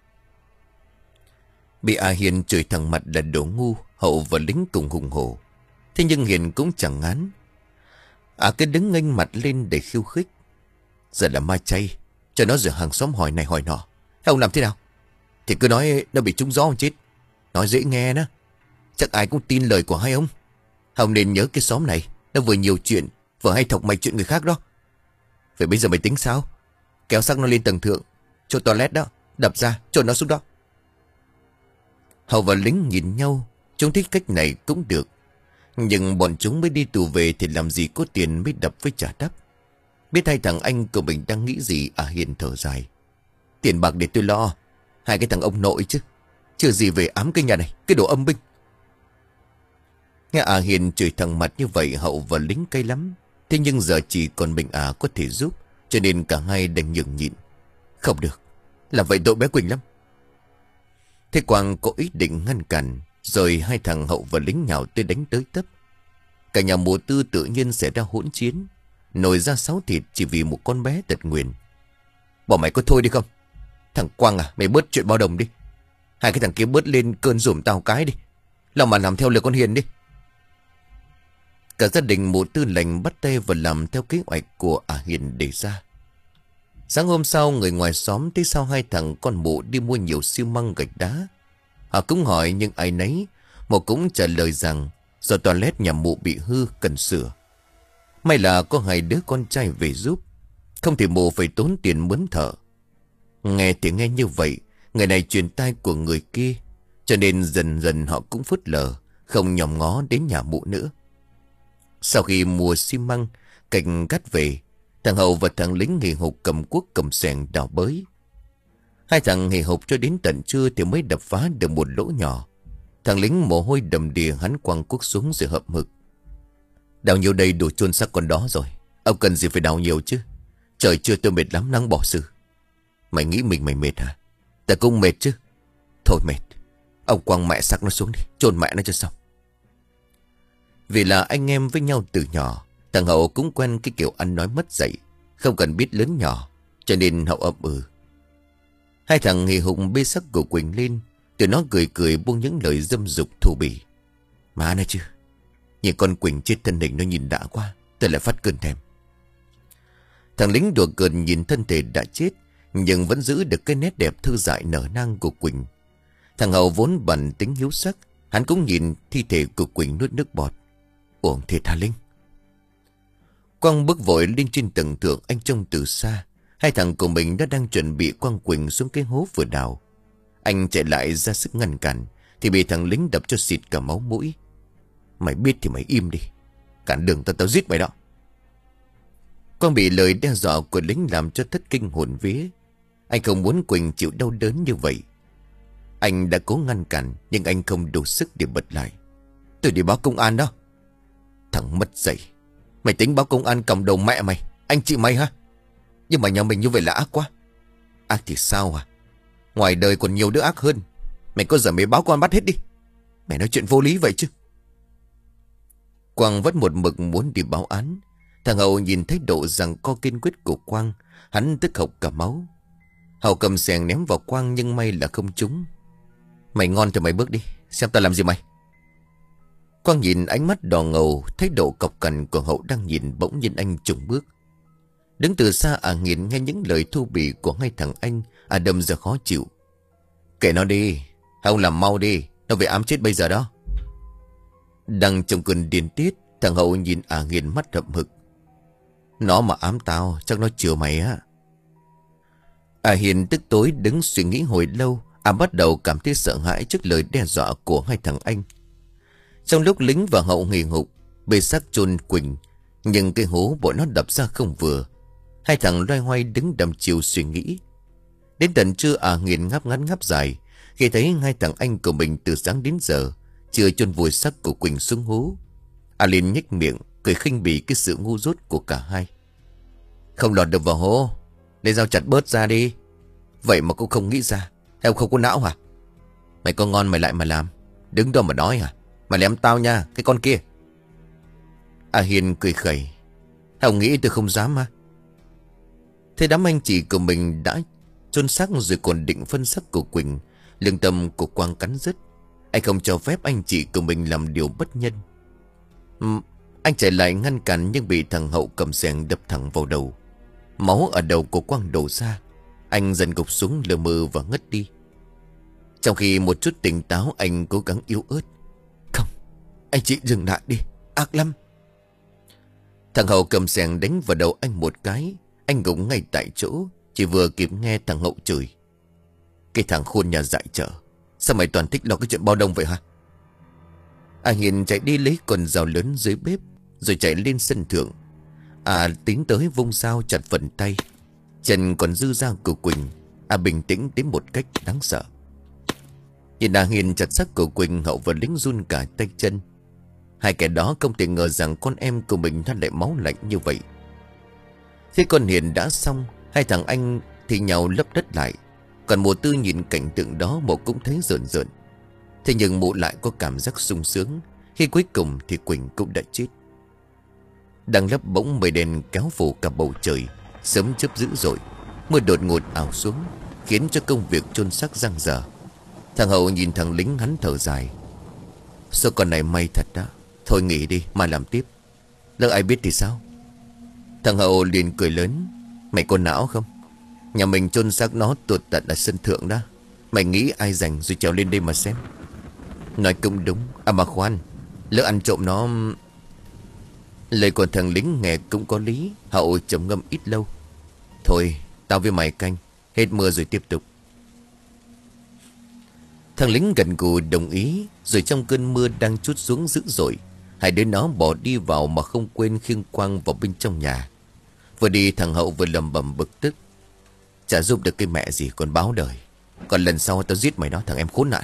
Bị A Hiền chửi thẳng mặt là đồ ngu, Hậu và lính cùng hùng hổ. Thế nhưng Hiền cũng chẳng ngán. À cứ đứng nghênh mặt lên để khiêu khích. Giờ là ma chay, cho nó giữa hàng xóm hỏi này hỏi nọ. Thế ông làm thế nào? Thì cứ nói nó bị trúng gió không chết. Nói dễ nghe đó. Chắc ai cũng tin lời của hai ông. Ông nên nhớ cái xóm này nó vừa nhiều chuyện, vừa hay thọc mày chuyện người khác đó. Vậy bây giờ mày tính sao? Kéo xác nó lên tầng thượng, chỗ toilet đó, đập ra, cho nó xuống đó. Hậu và lính nhìn nhau. Chúng thích cách này cũng được. Nhưng bọn chúng mới đi tù về thì làm gì có tiền mới đập với trả đắp. Biết hai thằng anh của mình đang nghĩ gì, à Hiền thở dài. Tiền bạc để tôi lo. Hai cái thằng ông nội chứ. Chưa gì về ám cái nhà này, cái đồ âm binh. Nghe à Hiền chửi thằng mặt như vậy, Hậu và lính cay lắm. Thế nhưng giờ chỉ còn mình à có thể giúp, cho nên cả hai đành nhường nhịn. Không được, làm vậy tội bé Quỳnh lắm. Thế Quang có ý định ngăn cản. Rồi hai thằng Hậu và lính nhào tới đánh tới tấp. Cả nhà mụ Tư tự nhiên xảy ra hỗn chiến, nổi ra sáu thịt chỉ vì một con bé tật nguyền. Bỏ mày có thôi đi không? Thằng Quang à, mày bớt chuyện bao đồng đi. Hai cái thằng kia bớt lên cơn dùm tao cái đi. Làm mà làm theo lời con Hiền đi. Cả gia đình mụ Tư lành bắt tay và làm theo kế hoạch của à Hiền đề ra. Sáng hôm sau, người ngoài xóm thấy sao hai thằng con mụ đi mua nhiều xi măng gạch đá. Họ cũng hỏi nhưng ai nấy một cũng trả lời rằng do toilet nhà mụ bị hư cần sửa. May là có hai đứa con trai về giúp, không thì mụ phải tốn tiền mướn thợ. Nghe thì nghe như vậy, người này truyền tai của người kia, cho nên dần dần họ cũng phớt lờ, không nhòm ngó đến nhà mụ nữa. Sau khi mua xi măng, cành cắt về, thằng Hậu và thằng lính hì hục cầm cuốc cầm xẻng đào bới. Hai thằng hì hục cho đến tận trưa thì mới đập phá được một lỗ nhỏ. Thằng lính mồ hôi đầm đìa, hắn quăng cuốc xuống rồi hậm hực. Đào nhiều đây đủ chôn xác con đó rồi. Ông cần gì phải đào nhiều chứ? Trời trưa tôi mệt lắm, nắng bỏ sự. Mày nghĩ mình mày mệt hả? Ta cũng mệt chứ. Thôi mệt, ông quăng mẹ xác nó xuống đi, chôn mẹ nó cho xong. Vì là anh em với nhau từ nhỏ, thằng Hậu cũng quen cái kiểu ăn nói mất dạy, không cần biết lớn nhỏ, cho nên Hậu ậm ừ. Hai thằng hì hục bê xác của Quỳnh lên, tụi nó cười cười buông những lời dâm dục thô bỉ. Má nói chứ, nhìn con Quỳnh chết thân hình nó nhìn đã quá, tôi lại phát cơn thèm. Thằng lính đùa cợt nhìn thân thể đã chết, nhưng vẫn giữ được cái nét đẹp thư dại nở nang của Quỳnh. Thằng Hậu vốn bản tính hiếu sắc, hắn cũng nhìn thi thể của Quỳnh nuốt nước bọt. Uổng thiệt hả Linh? Quang bước vội lên trên tầng thượng, anh trông từ xa. Hai thằng của mình đã đang chuẩn bị quăng Quỳnh xuống cái hố vừa đào. Anh chạy lại ra sức ngăn cản thì bị thằng lính đập cho xịt cả máu mũi. Mày biết thì mày im đi, cản đường tao tao giết mày đó. Quang bị lời đe dọa của lính làm cho thất kinh hồn vía. Anh không muốn Quỳnh chịu đau đớn như vậy. Anh đã cố ngăn cản nhưng anh không đủ sức để bật lại. Tôi đi báo công an đó. Thằng mất dạy, mày tính báo công an cầm đầu mẹ mày, anh chị mày ha? Nhưng mà nhà mình như vậy là ác quá. Ác thì sao à? Ngoài đời còn nhiều đứa ác hơn. Mày có giờ mày báo công an bắt hết đi. Mày nói chuyện vô lý vậy chứ. Quang vẫn một mực muốn đi báo án. Thằng Hậu nhìn thấy độ rằng co kiên quyết của Quang, hắn tức hộc cả máu. Hậu cầm xẻng ném vào Quang nhưng may là không trúng. Mày ngon thì mày bước đi, xem tao làm gì mày. Quang nhìn ánh mắt đỏ ngầu, thấy độ cọc cằn của Hậu đang nhìn, bỗng nhiên anh chùng bước. Đứng từ xa à nghiền nghe những lời thô bỉ của hai thằng anh, à đâm ra khó chịu. Kệ nó đi, không làm mau đi, nó về ám chết bây giờ đó. Đang trong cơn điên tiết, thằng Hậu nhìn à nghiền mắt hậm hực. Nó mà ám tao, chắc nó chừa mày á. À Hiền tức tối đứng suy nghĩ hồi lâu, à bắt đầu cảm thấy sợ hãi trước lời đe dọa của hai thằng anh. Trong lúc lính và Hậu nghỉ ngục, bê xác chôn Quỳnh, nhưng cái hố bọn nó đập ra không vừa. Hai thằng loay hoay đứng đăm chiều suy nghĩ. Đến tận trưa à Hiền ngáp ngắn ngáp dài khi thấy hai thằng anh của mình từ sáng đến giờ chưa chôn vùi xác của Quỳnh xuống hố. À liền nhếch miệng cười khinh bỉ cái sự ngu dốt của cả hai. Không lọt được vào hố, lấy dao chặt bớt ra đi. Vậy mà cũng không nghĩ ra. Hay không có não hả? Mày có ngon mày lại mà làm, đứng đó mà nói hả? Mày lém tao nha, cái con kia. À Hiền cười khẩy. Hồng nghĩ tôi không dám mà. Thế đám anh chị của mình đã chôn xác rồi còn định phân xác của Quỳnh. Lương tâm của Quang cắn rứt. Anh không cho phép anh chị của mình làm điều bất nhân. uhm, Anh chạy lại ngăn cản nhưng bị thằng Hậu cầm xẻng đập thẳng vào đầu. Máu ở đầu của Quang đổ ra. Anh dần gục xuống lờ mờ và ngất đi. Trong khi một chút tỉnh táo, anh cố gắng yếu ớt. Không, anh chị dừng lại đi, ác lắm. Thằng Hậu cầm xẻng đánh vào đầu anh một cái. Anh gục ngay tại chỗ, chỉ vừa kịp nghe thằng Hậu chửi. Cái thằng khôn nhà dại trở, sao mày toàn thích lo cái chuyện bao đông vậy hả? À Hiền chạy đi lấy con dao lớn dưới bếp, rồi chạy lên sân thượng. À tính tới vung dao chặt phần tay, chân còn dư dao của Quỳnh. À bình tĩnh đến một cách đáng sợ. Nhìn À Hiền chặt xác của Quỳnh, Hậu và lính run cả tay chân. Hai kẻ đó không thể ngờ rằng con em của mình nó lại máu lạnh như vậy. Thế con Hiền đã xong, hai thằng anh thì nhau lấp đất lại. Còn mụ Tư nhìn cảnh tượng đó, mụ cũng thấy rợn rợn. Thế nhưng mụ lại có cảm giác sung sướng khi cuối cùng thì Quỳnh cũng đã chết. Đang lấp bỗng mây đen kéo phủ cả bầu trời, sớm chớp dữ dội. Mưa đột ngột ảo xuống, khiến cho công việc chôn xác giăng dở. Thằng Hậu nhìn thằng lính, hắn thở dài. Sao con này may thật đó. Thôi nghỉ đi, mai làm tiếp. Lỡ ai biết thì sao? Thằng Hậu liền cười lớn. Mày có não không? Nhà mình chôn xác nó tuột tận ở sân thượng đó. Mày nghĩ ai rảnh rồi trèo lên đây mà xem. Nói cũng đúng. À mà khoan, lỡ ăn trộm nó. Lời của thằng lính nghe cũng có lý. Hậu trầm ngâm ít lâu. Thôi tao với mày canh, hết mưa rồi tiếp tục. Thằng lính gần gù đồng ý. Rồi trong cơn mưa đang trút xuống dữ dội, hai đứa nó bỏ đi vào mà không quên khiêng Quang vào bên trong nhà. Vừa đi thằng Hậu vừa lầm bầm bực tức. Chả giúp được cái mẹ gì, còn báo đời. Còn lần sau tao giết mày đó, thằng em khốn nạn.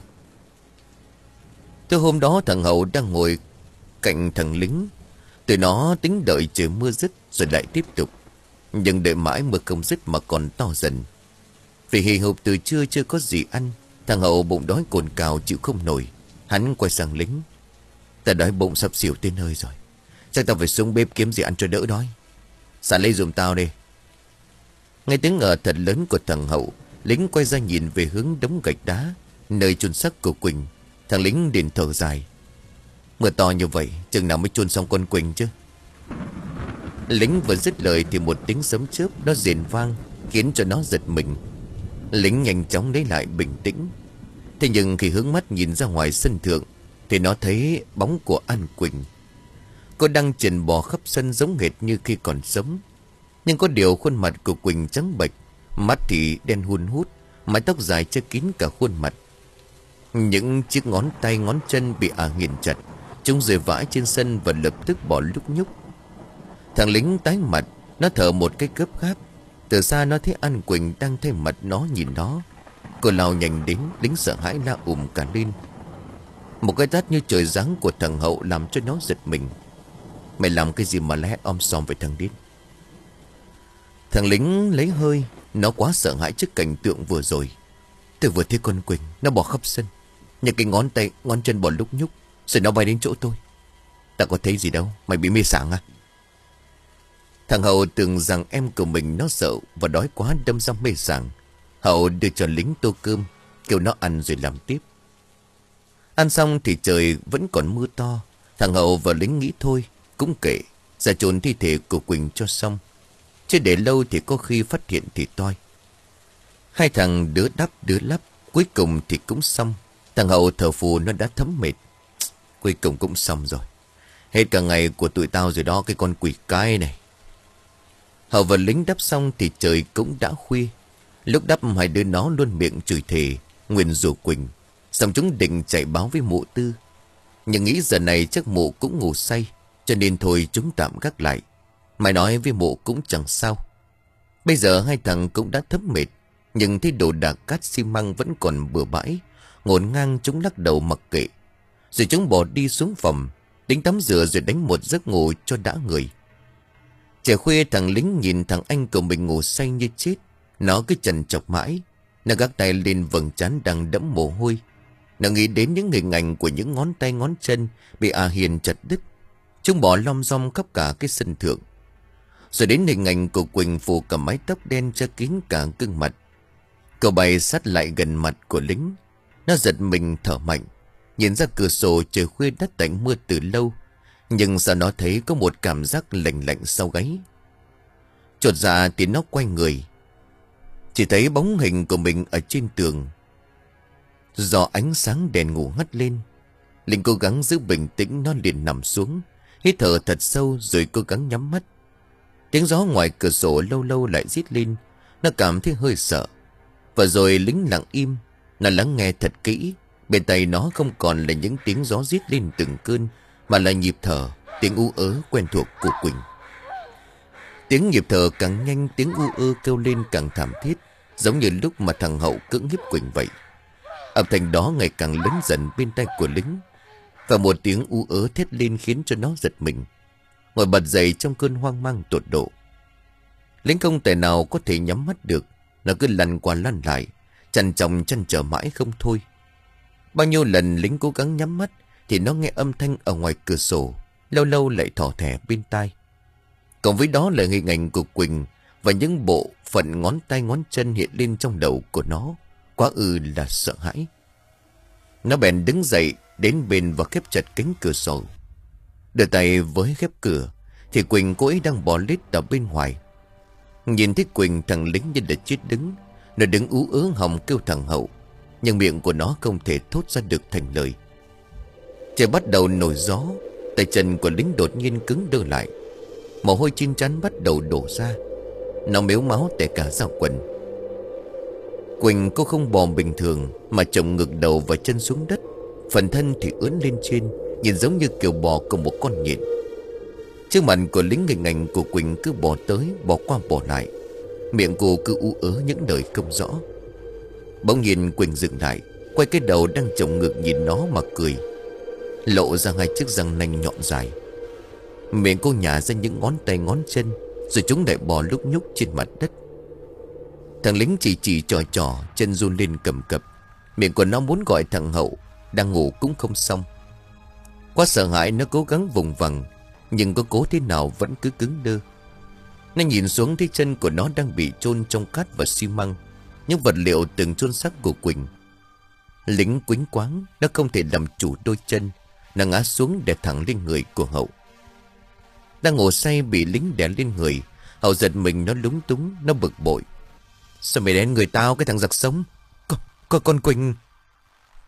Từ hôm đó thằng Hậu đang ngồi cạnh thằng lính. Tụi nó tính đợi trời mưa dứt rồi lại tiếp tục. Nhưng đợi mãi mưa không dứt mà còn to dần. Vì hì hục từ trưa chưa có gì ăn, thằng Hậu bụng đói cồn cào chịu không nổi. Hắn quay sang lính. Ta đói bụng sắp xỉu tới nơi rồi, chắc tao phải xuống bếp kiếm gì ăn cho đỡ đói. Sẵn lấy giùm tao đi. Nghe tiếng ngờ thật lớn của thằng Hậu, lính quay ra nhìn về hướng đống gạch đá nơi chôn xác của Quỳnh. Thằng lính liền thở dài. Mưa to như vậy, chừng nào mới chôn xong con Quỳnh chứ. Lính vừa dứt lời thì một tiếng sấm chớp nó rền vang, khiến cho nó giật mình. Lính nhanh chóng lấy lại bình tĩnh. Thế nhưng khi hướng mắt nhìn ra ngoài sân thượng thì nó thấy bóng của An Quỳnh. Cô đang trần bò khắp sân giống hệt như khi còn sống. Nhưng có điều khuôn mặt của Quỳnh trắng bệch, mắt thì đen hun hút, mái tóc dài che kín cả khuôn mặt. Những chiếc ngón tay ngón chân bị ả nghiền chặt, chúng rơi vãi trên sân và lập tức bỏ lúc nhúc. Thằng lính tái mặt, nó thở một cái gấp gáp. Từ xa nó thấy An Quỳnh đang thay mặt nó nhìn nó. Cô lao nhanh đến, lính sợ hãi la ùm cả lên. Một cái tát như trời giáng của thằng Hậu làm cho nó giật mình. Mày làm cái gì mà la hét om sòm với thằng điên? Thằng lính lấy hơi, nó quá sợ hãi trước cảnh tượng vừa rồi. Tôi vừa thấy con Quỳnh, nó bỏ khắp sân, những cái ngón tay, ngón chân bỏ lúc nhúc, rồi nó bay đến chỗ tôi. Ta có thấy gì đâu, mày bị mê sảng à? Thằng Hậu tưởng rằng em của mình nó sợ và đói quá đâm ra mê sảng. Hậu đưa cho lính tô cơm, kêu nó ăn rồi làm tiếp. Ăn xong thì trời vẫn còn mưa to. Thằng Hậu và lính nghĩ thôi, cũng kệ, ra chôn thi thể của Quỳnh cho xong. Chứ để lâu thì có khi phát hiện thì toi. Hai thằng đứa đắp đứa lắp, cuối cùng thì cũng xong. Thằng Hậu thở phù nó đã thấm mệt. Cuối cùng cũng xong rồi. Hết cả ngày của tụi tao rồi đó, cái con quỷ cái này. Hậu và lính đắp xong thì trời cũng đã khuya. Lúc đắp hai đứa nó luôn miệng chửi thề, nguyền rủa Quỳnh. Xong chúng định chạy báo với mụ Tư. Nhưng nghĩ giờ này chắc mụ cũng ngủ say, cho nên thôi chúng tạm gác lại. Mày nói với mụ cũng chẳng sao. Bây giờ hai thằng cũng đã thấm mệt, nhưng thấy đồ đạc cát xi măng vẫn còn bừa bãi. Ngổn ngang chúng lắc đầu mặc kệ. Rồi chúng bỏ đi xuống phòng, tính tắm rửa rồi đánh một giấc ngủ cho đã người. Trời khuya thằng lính nhìn thằng anh của mình ngủ say như chết. Nó cứ chần chọc mãi. Nó gác tay lên vầng trán đang đẫm mồ hôi. Nó nghĩ đến những hình ảnh của những ngón tay ngón chân bị à hiền chặt đứt. Chúng bỏ lom rom khắp cả cái sân thượng. Rồi đến hình ảnh của Quỳnh phủ cả mái tóc đen che kín cả gương mặt. Cậu bay sát lại gần mặt của lính. Nó giật mình thở mạnh. Nhìn ra cửa sổ trời khuya đất tạnh mưa từ lâu. Nhưng sao nó thấy có một cảm giác lạnh lạnh sau gáy. Chột dạ thì nó quay người. Chỉ thấy bóng hình của mình ở trên tường. Do ánh sáng đèn ngủ hắt lên, Linh cố gắng giữ bình tĩnh, nó liền nằm xuống, hít thở thật sâu rồi cố gắng nhắm mắt. Tiếng gió ngoài cửa sổ lâu lâu lại rít lên. Nó cảm thấy hơi sợ. Và rồi lính lặng im. Nó lắng nghe thật kỹ. Bên tai nó không còn là những tiếng gió rít lên từng cơn, mà là nhịp thở, tiếng u ớ quen thuộc của Quỳnh. Tiếng nhịp thở càng nhanh, tiếng u ơ kêu lên càng thảm thiết, giống như lúc mà thằng Hậu cưỡng hiếp Quỳnh vậy. Âm thanh đó ngày càng lớn dần bên tai của lính. Và một tiếng u ớ thét lên khiến cho nó giật mình, ngồi bật dậy trong cơn hoang mang tột độ. Lính không thể nào có thể nhắm mắt được. Nó cứ lăn qua lăn lại, chăn chồng chăn trở mãi không thôi. Bao nhiêu lần lính cố gắng nhắm mắt thì nó nghe âm thanh ở ngoài cửa sổ, lâu lâu lại thỏ thẻ bên tai. Cộng với đó là hình ảnh của Quỳnh và những bộ phận ngón tay ngón chân hiện lên trong đầu của nó. Quá ư là sợ hãi. Nó bèn đứng dậy đến bên và khép chặt cánh cửa sổ. Đưa tay với khép cửa thì Quỳnh cô ấy đang bò lết ở bên ngoài. Nhìn thấy Quỳnh, thằng lính như đã chết đứng. Nó đứng ú ớ hòng kêu thằng Hậu, nhưng miệng của nó không thể thốt ra được thành lời. Trời bắt đầu nổi gió. Tay chân của lính đột nhiên cứng đơ lại. Mồ hôi trên trán bắt đầu đổ ra. Nó mếu máu tè cả ra quần. Quỳnh cô không bò bình thường, mà chồng ngực đầu và chân xuống đất. Phần thân thì ướn lên trên, nhìn giống như kiểu bò của một con nhện. Trước mặt của lính, hình ảnh của Quỳnh cứ bò tới bò qua bò lại. Miệng cô cứ ú ớ những lời không rõ. Bỗng nhìn Quỳnh dừng lại, quay cái đầu đang chồng ngực nhìn nó mà cười, lộ ra hai chiếc răng nanh nhọn dài. Miệng cô nhả ra những ngón tay ngón chân, rồi chúng lại bò lúc nhúc trên mặt đất. Thằng lính chỉ chỉ trò trò, chân run lên cầm cập. Miệng của nó muốn gọi thằng Hậu, đang ngủ cũng không xong. Quá sợ hãi nó cố gắng vùng vằng, nhưng có cố thế nào vẫn cứ cứng đơ. Nó nhìn xuống thấy chân của nó đang bị chôn trong cát và xi măng, những vật liệu từng chôn xác của Quỳnh. Lính quýnh quáng, nó không thể làm chủ đôi chân. Nó ngã xuống đè thẳng lên người của Hậu. Đang ngủ say bị lính đè lên người, Hậu giật mình, nó lúng túng, nó bực bội. Sao mày đè người tao, cái thằng giặc sống? Con, con, con Quỳnh.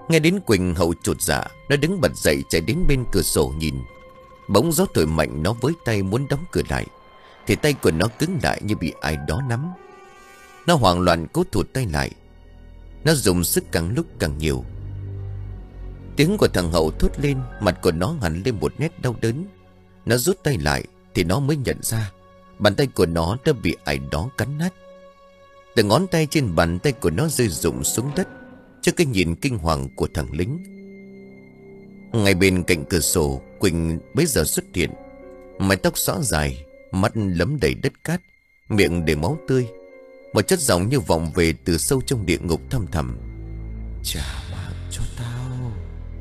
Nghe đến Quỳnh, Hậu chột dạ. Nó đứng bật dậy chạy đến bên cửa sổ nhìn. Bỗng gió thổi mạnh, nó với tay muốn đóng cửa lại thì tay của nó cứng lại như bị ai đó nắm. Nó hoảng loạn cố thụt tay lại. Nó dùng sức càng lúc càng nhiều. Tiếng của thằng Hậu thốt lên, mặt của nó hằn lên một nét đau đớn. Nó rút tay lại thì nó mới nhận ra bàn tay của nó đã bị ai đó cắn nát. Từ ngón tay trên bàn tay của nó rơi rụng xuống đất trước cái nhìn kinh hoàng của thằng lính. Ngay bên cạnh cửa sổ, Quỳnh bấy giờ xuất hiện. Mái tóc xõa dài, mắt lấm đầy đất cát, miệng đầy máu tươi. Một chất giọng như vọng về từ sâu trong địa ngục thăm thẳm: "Trả mạng cho tao."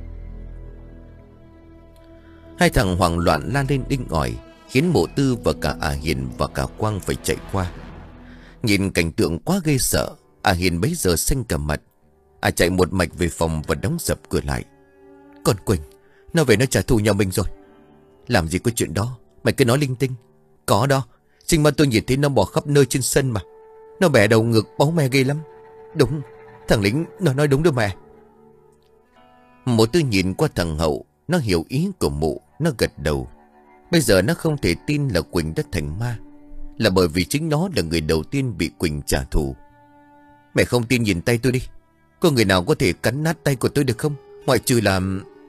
Hai thằng hoảng loạn la lên đinh ỏi, khiến Mộ Tư và cả A Hiền và cả Quang phải chạy qua. Nhìn cảnh tượng quá ghê sợ, A Hiền bấy giờ xanh cả mặt. A chạy một mạch về phòng và đóng sập cửa lại. "Còn Quỳnh, nó về nó trả thù nhà mình rồi." "Làm gì có chuyện đó, mày cứ nói linh tinh." "Có đó, chính mà tôi nhìn thấy nó bò khắp nơi trên sân mà. Nó bẻ đầu ngực máu me ghê lắm." "Đúng, thằng lính nó nói đúng đó mẹ." Mộ Tư nhìn qua thằng Hậu. Nó hiểu ý của mụ, nó gật đầu. Bây giờ nó không thể tin là Quỳnh đã thành ma, là bởi vì chính nó là người đầu tiên bị Quỳnh trả thù. "Mẹ không tin nhìn tay tôi đi. Có người nào có thể cắn nát tay của tôi được không? Ngoại trừ là..."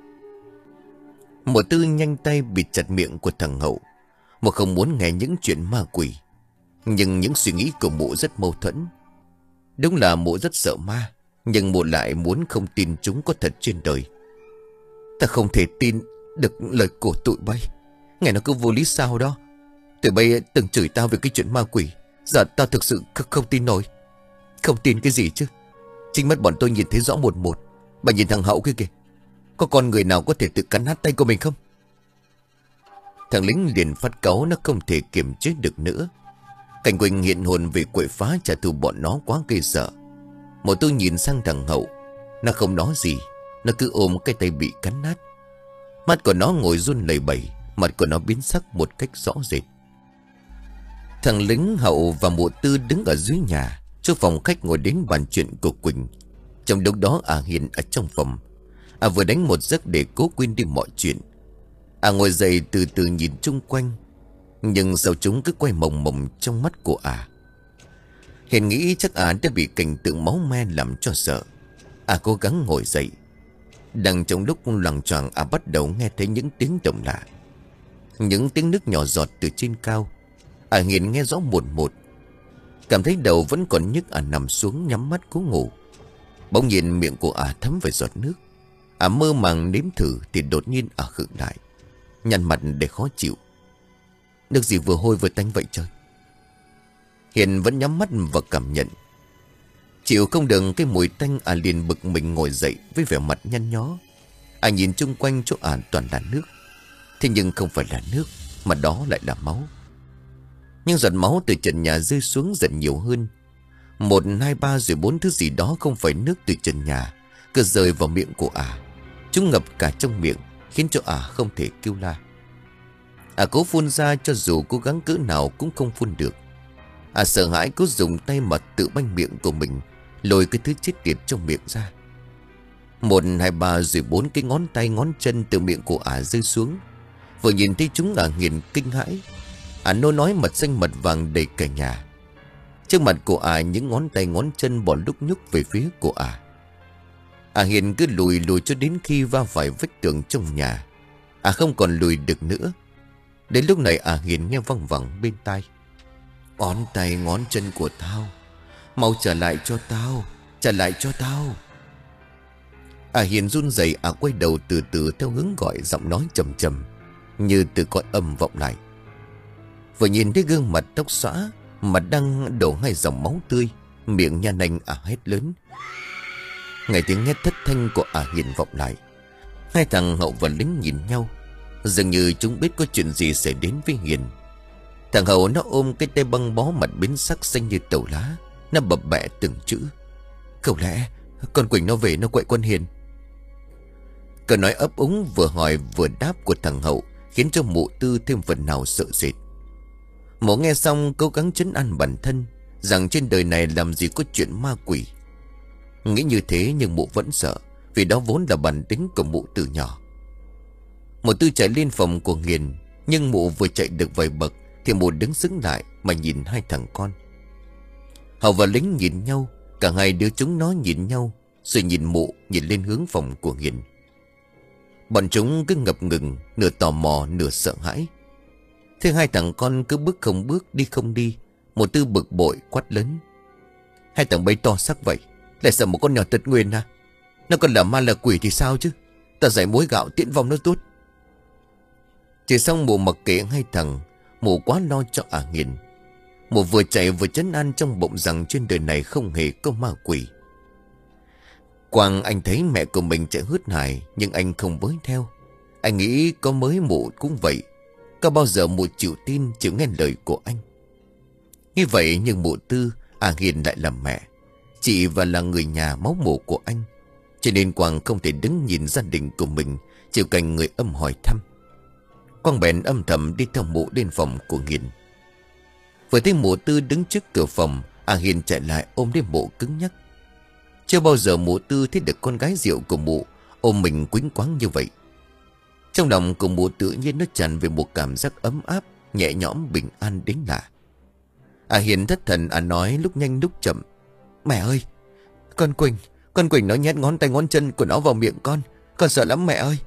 Mộ Tư nhanh tay bịt chặt miệng của thằng Hậu. Mụ không muốn nghe những chuyện ma quỷ. Nhưng những suy nghĩ của mụ rất mâu thuẫn. Đúng là mụ rất sợ ma, nhưng mụ lại muốn không tin chúng có thật trên đời. "Ta không thể tin được lời của tụi bay. Nghe nó cứ vô lý sao đó. Tụi bay từng chửi tao về cái chuyện ma quỷ. Giờ tao thực sự không tin nổi." "Không tin cái gì chứ? Chính mắt bọn tôi nhìn thấy rõ một một. Bà nhìn thằng Hậu kia kìa. Có con người nào có thể tự cắn nát tay của mình không?" Thằng lính liền phát cáu, nó không thể kiềm chế được nữa. Cảnh Quỳnh hiện hồn về quậy phá trả thù bọn nó quá ghê sợ. Một tôi nhìn sang thằng Hậu. Nó không nói gì. Nó cứ ôm cái tay bị cắn nát. Mắt của nó ngồi run lẩy bẩy. Mặt của nó biến sắc một cách rõ rệt. Thằng lính Hậu và Mộ Tư đứng ở dưới nhà. Trước phòng khách ngồi đến bàn chuyện của Quỳnh. Trong lúc đó A Hiền ở trong phòng. À vừa đánh một giấc để cố quên đi mọi chuyện. À ngồi dậy từ từ nhìn chung quanh. Nhưng sao chúng cứ quay mồng mồng trong mắt của À. Hiền nghĩ chắc À đã bị cảnh tượng máu me làm cho sợ. À cố gắng ngồi dậy. Đang trong lúc loằng choạng, À bắt đầu nghe thấy những tiếng động lạ. Những tiếng nước nhỏ giọt từ trên cao. À Hiền nghe rõ một một. Cảm thấy đầu vẫn còn nhức, À nằm xuống nhắm mắt cố ngủ. Bỗng nhiên miệng của À thấm phải giọt nước. À mơ màng nếm thử thì đột nhiên À khựng lại, nhăn mặt để khó chịu. Nước gì vừa hôi vừa tanh vậy trời? Hiền vẫn nhắm mắt và cảm nhận. Chịu không được cái mùi tanh, À liền bực mình ngồi dậy với vẻ mặt nhăn nhó. À nhìn chung quanh chỗ À toàn là nước. Thế nhưng không phải là nước, mà đó lại là máu. Nhưng giọt máu từ trần nhà rơi xuống dần nhiều hơn. Một, hai, ba rồi bốn thứ gì đó không phải nước từ trần nhà cứ rơi vào miệng của À. Chúng ngập cả trong miệng, khiến cho À không thể kêu la. À cố phun ra, cho dù cố gắng cỡ nào cũng không phun được. À sợ hãi cố dùng tay mà tự banh miệng của mình, lôi cái thứ chết tiệt trong miệng ra. Một, hai, ba rồi bốn cái ngón tay ngón chân từ miệng của À rơi xuống. Vừa nhìn thấy chúng, À Hiền kinh hãi. À nô nói mặt xanh mặt vàng đầy cả nhà. Trước mặt của À, những ngón tay ngón chân bỏ lúc nhúc về phía của À. À Hiền cứ lùi lùi cho đến khi va phải vách tường trong nhà. À không còn lùi được nữa. Đến lúc này À Hiền nghe văng vẳng bên tai. Ngón tay ngón chân của tao, mau trả lại cho tao, trả lại cho tao. À Hiền run rẩy. À quay đầu từ từ theo hướng gọi, giọng nói trầm trầm như từ cõi âm vọng lại. Vừa nhìn thấy gương mặt tóc xõa, mặt đang đổ hai dòng máu tươi, miệng nha nanh. À hét lớn. Ngay tiếng hét thất thanh của À Hiền vọng lại. Hai thằng Hậu và lính nhìn nhau, dường như chúng biết có chuyện gì xảy đến với Hiền. Thằng Hậu nó ôm cái tay băng bó, mặt biến sắc xanh như tàu lá. Nó bập bẹ từng chữ. Không lẽ con Quỳnh nó về nó quậy con Hiền? Câu nói ấp úng vừa hỏi vừa đáp của thằng Hậu khiến cho Mộ Tư thêm phần nào sợ sệt. Mộ nghe xong cố gắng trấn an bản thân rằng trên đời này làm gì có chuyện ma quỷ. Nghĩ như thế nhưng mụ vẫn sợ. vì đó vốn là bản tính của mụ từ nhỏ. Mụ Tư chạy lên phòng của Hiền, nhưng mụ vừa chạy được vài bậc thì mụ đứng sững lại mà nhìn hai thằng con. Hậu và Lính nhìn nhau, cả hai đứa chúng nó nhìn nhau, rồi nhìn mụ, nhìn lên hướng phòng của Hiền. Bọn chúng cứ ngập ngừng, nửa tò mò nửa sợ hãi. Thế hai thằng con cứ bước không bước, đi không đi. Mụ Tư bực bội quát lớn: hai thằng bay to sắc vậy, lại sợ một con nhỏ tật nguyền à? Nó còn là ma là quỷ thì sao chứ? Ta dạy muối gạo tiễn vong nó tốt. Chỉ xong mụ mặc kệ hai thằng, mụ quá lo cho à Hiền. Mụ vừa chạy vừa trấn an trong bụng rằng trên đời này không hề có ma quỷ. Quang anh thấy mẹ của mình chạy hớt hải, nhưng anh không với theo. Anh nghĩ có mới mụ cũng vậy, có bao giờ mụ chịu tin, chịu nghe lời của anh. Như vậy nhưng mụ Tư, à Hiền lại là mẹ, chị và là người nhà máu mủ của anh, cho nên Quang không thể đứng nhìn gia đình của mình chịu cảnh người âm hỏi thăm. Quang bèn âm thầm đi theo mụ đến phòng của Hiền. Vừa thấy mụ Tư đứng trước cửa phòng, à Hiền chạy lại ôm lấy mụ cứng nhắc. Chưa bao giờ mụ Tư thấy được con gái rượu của mụ ôm mình quýnh quáng như vậy. Trong lòng của mụ tự nhiên nó tràn về một cảm giác ấm áp, nhẹ nhõm, bình an đến lạ. À Hiền thất thần à nói lúc nhanh lúc chậm: mẹ ơi, con Quỳnh, con Quỳnh nó nhét ngón tay ngón chân của nó vào miệng con, con sợ lắm mẹ ơi.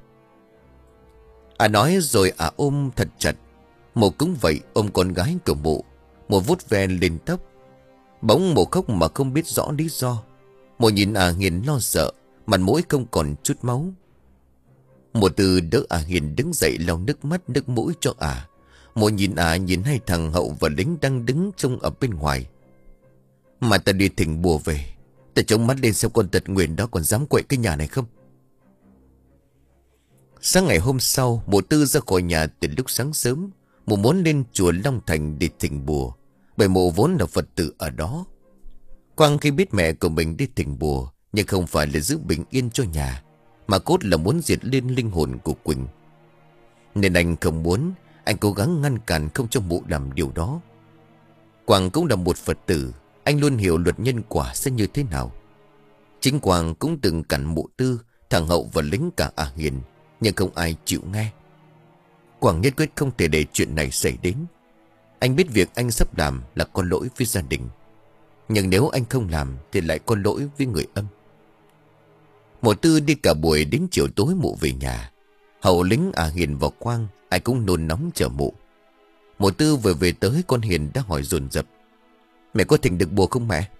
À nói rồi à ôm thật chặt. Mụ cũng vậy, ôm con gái của mụ. Mụ vuốt ve lên tóc. Bỗng mụ khóc mà không biết rõ lý do. Mụ nhìn à Hiền lo sợ, mặt mũi không còn chút máu. Mụ Tư đỡ à Hiền đứng dậy lau nước mắt nước mũi cho à. Mụ nhìn à nhìn hai thằng Hậu và Lính đang đứng trông ở bên ngoài. Mà ta đi thỉnh bùa về, ta chống mắt lên xem con tật nguyền đó còn dám quậy cái nhà này không. Sáng ngày hôm sau, mụ Tư ra khỏi nhà từ lúc sáng sớm. Mụ muốn lên chùa Long Thành để thỉnh bùa, bởi mụ vốn là Phật tử ở đó. Quang khi biết mẹ của mình đi thỉnh bùa, nhưng không phải là giữ bình yên cho nhà, mà cốt là muốn diệt lên linh hồn của Quỳnh. Nên anh không muốn, anh cố gắng ngăn cản không cho mụ làm điều đó. Quang cũng là một Phật tử, anh luôn hiểu luật nhân quả sẽ như thế nào. Chính Quang cũng từng cản mụ Tư, thằng Hậu và Lính cả à Hiền, nhưng không ai chịu nghe. Quang nhất quyết không thể để chuyện này xảy đến. Anh biết việc anh sắp làm là có lỗi với gia đình, nhưng nếu anh không làm thì lại có lỗi với người âm. Mụ Tư đi cả buổi, đến chiều tối mụ về nhà. Hậu, Lính, à Hiền và Quang ai cũng nôn nóng chờ mụ. Mụ Tư vừa về tới, con Hiền đã hỏi dồn dập: mẹ có thỉnh được bùa không mẹ?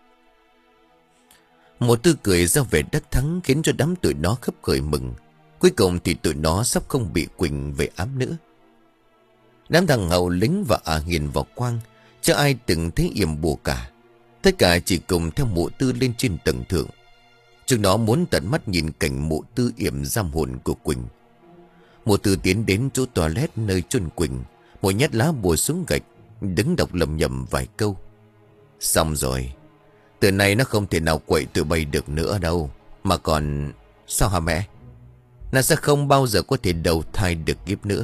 Mụ Tư cười ra vẻ đắc thắng, khiến cho đám tụi nó khấp khởi mừng. Cuối cùng thì tụi nó sắp không bị Quỳnh về ám nữa. Đám thằng Hậu, Lính và à Hiền và Quang chưa ai từng thấy yểm bùa cả. Tất cả chỉ cùng theo mụ Tư lên trên tầng thượng. Chúng nó muốn tận mắt nhìn cảnh mụ Tư yểm giam hồn của Quỳnh. Mụ Tư tiến đến chỗ toilet nơi chôn Quỳnh, một nhát lá bùa xuống gạch, đứng đọc lầm nhầm vài câu. Xong rồi, từ nay nó không thể nào quậy tụi bay được nữa đâu. Mà còn... sao hả mẹ? Nó sẽ không bao giờ có thể đầu thai được kiếp nữa.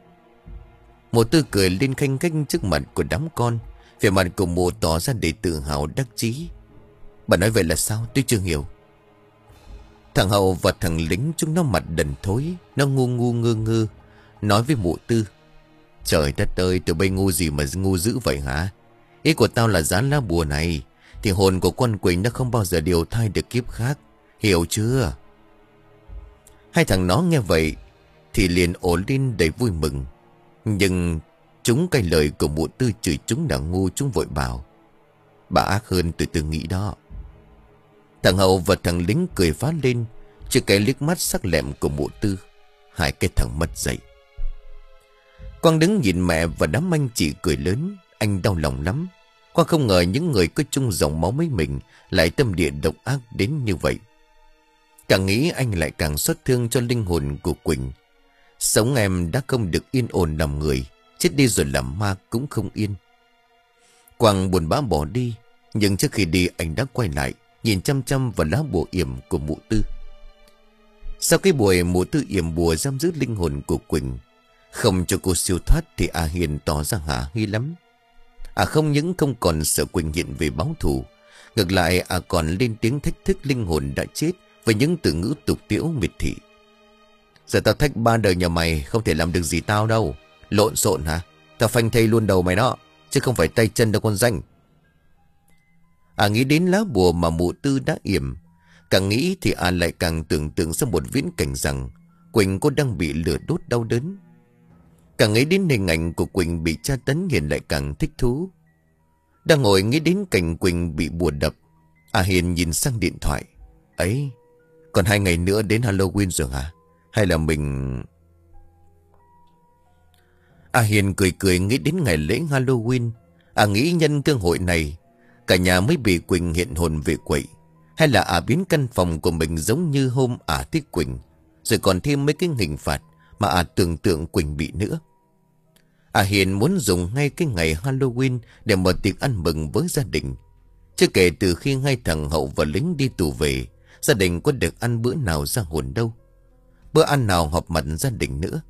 Mụ Tư cười lên khanh khách trước mặt của đám con. Vẻ mặt của mụ tỏ ra đầy tự hào đắc chí. Bà nói vậy là sao? Tôi chưa hiểu. Thằng Hậu và thằng Lính chúng nó mặt đần thối, nó ngu ngu ngơ ngơ, nói với mụ Tư: trời đất ơi, tụi bay ngu gì mà ngu dữ vậy hả? Ý của tao là dán lá bùa này thì hồn của con Quỳnh nó không bao giờ điều thai được kiếp khác, hiểu chưa? Hai thằng nó nghe vậy thì liền ồ lên đầy vui mừng. Nhưng chúng cái lời của mụ Tư chửi chúng là ngu, chúng vội bảo: bà ác hơn tụi tôi nghĩ đó. Thằng Hậu và thằng Lính cười phá lên trước cái liếc mắt sắc lẹm của mụ Tư. Hai cái thằng mất dạy. Quang đứng nhìn mẹ và đám anh chị cười lớn. Anh đau lòng lắm. Quang không ngờ những người có chung dòng máu với mình lại tâm địa độc ác đến như vậy. Càng nghĩ anh lại càng xót thương cho linh hồn của Quỳnh. Sống em đã không được yên ổn làm người, chết đi rồi làm ma cũng không yên. Quang buồn bã bỏ đi, nhưng trước khi đi anh đã quay lại, nhìn chăm chăm vào lá bùa yểm của mụ Tư. Sau cái buổi mụ Tư yểm bùa giam giữ linh hồn của Quỳnh, không cho cô siêu thoát, thì A Hiền tỏ ra hả hê lắm. À không những không còn sợ Quỳnh hiện về báo thù, ngược lại à còn lên tiếng thách thức linh hồn đã chết với những từ ngữ tục tiễu miệt thị. Giờ tao thách ba đời nhà mày không thể làm được gì tao đâu. Lộn xộn hả? Tao phanh thây luôn đầu mày đó, chứ không phải tay chân đâu con danh. À nghĩ đến lá bùa mà mụ Tư đã yểm, càng nghĩ thì à lại càng tưởng tượng ra một viễn cảnh rằng Quỳnh cô đang bị lửa đốt đau đớn. Càng nghĩ đến hình ảnh của Quỳnh bị tra tấn, Hiền lại càng thích thú. Đang ngồi nghĩ đến cảnh Quỳnh bị bùa đập, à Hiền nhìn sang điện thoại. Ấy, còn hai ngày nữa đến Halloween rồi hả? Hay là mình... À Hiền cười cười nghĩ đến ngày lễ Halloween. À nghĩ nhân cơ hội này cả nhà mới bị Quỳnh hiện hồn về quậy. Hay là à biến căn phòng của mình giống như hôm à thích Quỳnh, rồi còn thêm mấy cái hình phạt mà à tưởng tượng Quỳnh bị nữa. À Hiền muốn dùng ngay cái ngày Halloween để mở tiệc ăn mừng với gia đình. Chứ kể từ khi hai thằng Hậu và Lính đi tù về, gia đình có được ăn bữa nào ra hồn đâu. Bữa ăn nào họp mặt gia đình nữa.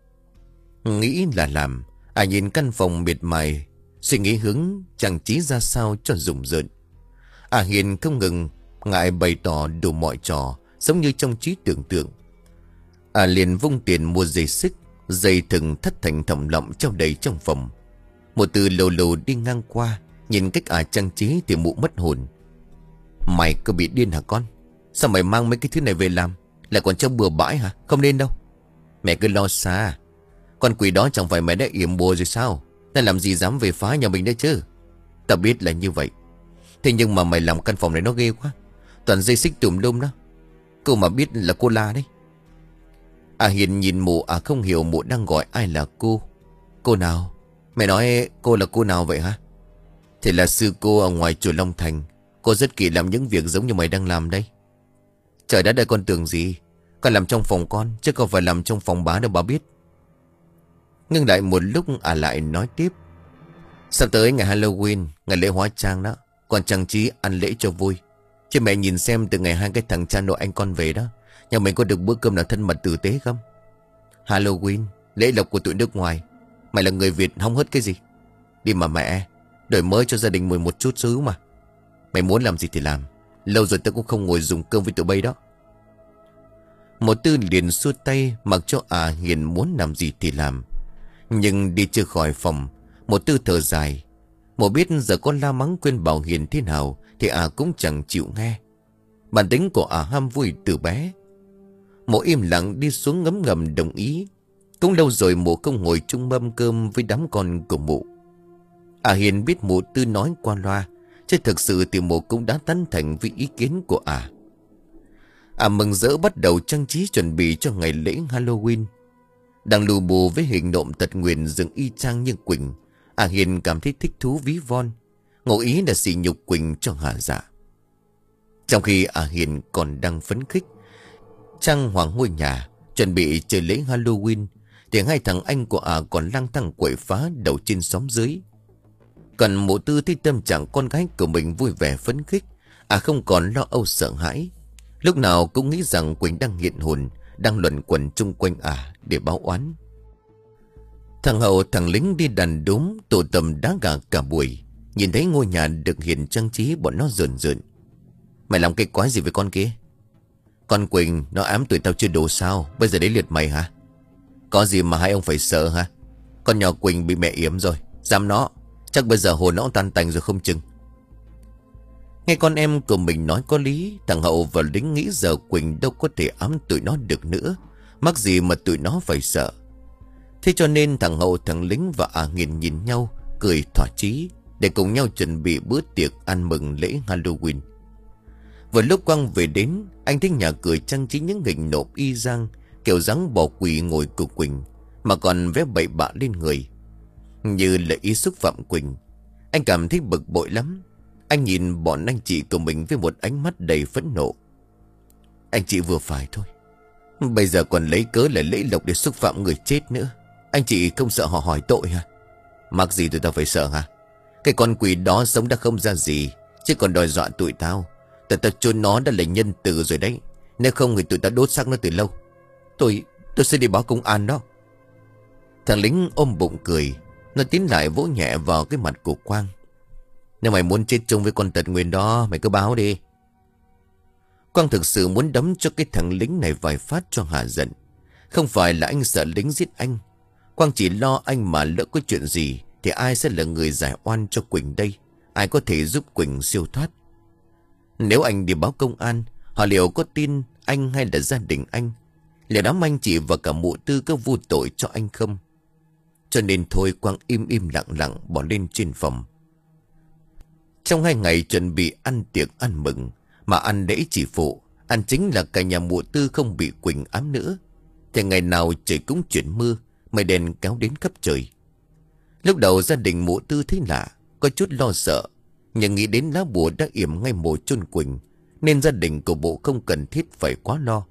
Nghĩ là làm, à nhìn căn phòng miệt mài, suy nghĩ hướng trang trí ra sao cho rùng rợn. À Hiền không ngừng ngại bày tỏ đủ mọi trò giống như trong trí tưởng tượng. À liền vung tiền mua dây xích, dây thừng thắt thành thòng lọng treo đầy trong phòng. Một từ lồ lồ đi ngang qua, nhìn cách à trang trí thì mụ mất hồn. Mày có bị điên hả con? Sao mày mang mấy cái thứ này về làm? Lại còn treo bừa bãi hả? Không nên đâu. Mẹ cứ lo xa. Con quỷ đó chẳng phải mày đã yểm bùa rồi sao? Nên làm gì dám về phá nhà mình đấy chứ? Tao biết là như vậy. Thế nhưng mà mày làm căn phòng này nó ghê quá. Toàn dây xích tùm lum đó. Cô mà biết là cô La đấy. À Hiền nhìn mụ, à không hiểu mụ đang gọi ai là cô. Cô nào? Mẹ nói cô là cô nào vậy hả? Thì là sư cô ở ngoài chùa Long Thành. Cô rất kỳ làm những việc giống như mày đang làm đây. Trời đất ơi, con tưởng gì? Con làm trong phòng con, chứ không phải làm trong phòng bá đâu bà biết. Ngưng lại một lúc à lại nói tiếp. Sắp tới ngày Halloween, ngày lễ hóa trang đó, con trang trí ăn lễ cho vui. Chứ mẹ nhìn xem từ ngày hai cái thằng cha nội anh con về đó, nhà mình có được bữa cơm nào thân mật tử tế không? Halloween, lễ lộc của tụi nước ngoài. Mày là người Việt hóng hớt cái gì? Đi mà mẹ, đổi mới cho gia đình mình một chút xíu mà. Mày muốn làm gì thì làm. Lâu rồi tao cũng không ngồi dùng cơm với tụi bay đó. Một Tư liền xua tay, mặc cho à Hiền muốn làm gì thì làm. Nhưng đi chưa khỏi phòng, một Tư thở dài. Một biết giờ con la mắng quên bảo Hiền thế nào thì à cũng chẳng chịu nghe. Bản tính của à ham vui từ bé. Mộ im lặng đi xuống ngấm ngầm đồng ý. Cũng lâu rồi mụ không ngồi chung mâm cơm với đám con của mụ. À Hiền biết mụ Tư nói qua loa, chứ thực sự thì mụ cũng đã tán thành với ý kiến của à. À mừng rỡ bắt đầu trang trí chuẩn bị cho ngày lễ Halloween. Đang lù bù với hình nộm tật nguyền dựng y chang như Quỳnh, à Hiền cảm thấy thích thú ví von, ngụ ý là sỉ nhục Quỳnh cho hả dạ. Trong khi à Hiền còn đang phấn khích trang hoàng ngôi nhà, chuẩn bị chơi lễ Halloween, thì hai thằng anh của à còn lang thang quậy phá đầu trên xóm dưới. Còn mụ Tư thấy tâm trạng con gái của mình vui vẻ phấn khích, à không còn lo âu sợ hãi. Lúc nào cũng nghĩ rằng Quỳnh đang hiện hồn, đang luẩn quẩn chung quanh à để báo oán. Thằng Hậu thằng Lính đi đàn đúm tụ tầm đá gà cả buổi. Nhìn thấy ngôi nhà được Hiền trang trí, bọn nó rờn rợn. Mày làm cái quái gì với con kia? Con Quỳnh nó ám tụi tao chưa đủ sao? Bây giờ đến lượt mày hả? Có gì mà hai ông phải sợ hả? Con nhỏ Quỳnh bị mẹ yểm rồi, dám nó, chắc bây giờ hồn nó tan tành rồi không chừng. Nghe con em của mình nói có lý, thằng Hậu và Lính nghĩ giờ Quỳnh đâu có thể ám tụi nó được nữa. Mắc gì mà tụi nó phải sợ. Thế cho nên thằng Hậu thằng Lính và à Hiền nhìn nhau, cười thỏa chí để cùng nhau chuẩn bị bữa tiệc ăn mừng lễ Halloween. Vừa lúc Quang về đến, anh thấy nhà cửa trang trí những hình nộm y giang, kiểu dáng bỏ quỷ ngồi của Quỳnh, mà còn vẽ bậy bạ lên người, như là ý xúc phạm Quỳnh. Anh cảm thấy bực bội lắm. Anh nhìn bọn anh chị của mình với một ánh mắt đầy phẫn nộ. Anh chị vừa phải thôi. Bây giờ còn lấy cớ là lễ lộc để xúc phạm người chết nữa. Anh chị không sợ họ hỏi tội hả? Mắc gì tụi tao phải sợ hả? Cái con quỷ đó sống đã không ra gì, chứ còn đòi dọa tụi tao. Tụi tao chôn nó đã là nhân từ rồi đấy. Nếu không thì tụi tao đốt xác nó từ lâu. Tôi, tôi sẽ đi báo công an đó. Thằng Lính ôm bụng cười. Nó tiến lại vỗ nhẹ vào cái mặt của Quang. Nếu mày muốn chết chung với con tật nguyền đó, mày cứ báo đi. Quang thực sự muốn đấm cho cái thằng lính này vài phát cho hả giận. Không phải là anh sợ lính giết anh. Quang chỉ lo anh mà lỡ có chuyện gì thì ai sẽ là người giải oan cho Quỳnh đây? Ai có thể giúp Quỳnh siêu thoát? Nếu anh đi báo công an, họ liệu có tin anh hay là gia đình anh? Liệu đám anh chị và cả mụ Tư có vô tội cho anh không? Cho nên thôi Quang im im lặng lặng bỏ lên trên phòng. Trong hai ngày chuẩn bị ăn tiệc ăn mừng, mà ăn lễ chỉ phụ, ăn chính là cả nhà mụ Tư không bị Quỳnh ám nữa, thì ngày nào trời cũng chuyển mưa, mây đen kéo đến khắp trời. Lúc đầu gia đình mụ Tư thấy lạ, có chút lo sợ, nhưng nghĩ đến lá bùa đã yểm ngay mồ chôn Quỳnh, nên gia đình của bộ không cần thiết phải quá lo.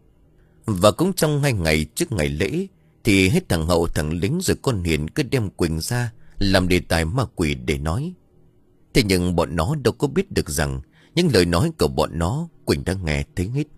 Và cũng trong hai ngày trước ngày lễ, thì hết thằng Hậu thằng lính rồi con Hiền cứ đem Quỳnh ra làm đề tài ma quỷ để nói. Thế nhưng bọn nó đâu có biết được rằng những lời nói của bọn nó Quỳnh đã nghe thấy hết.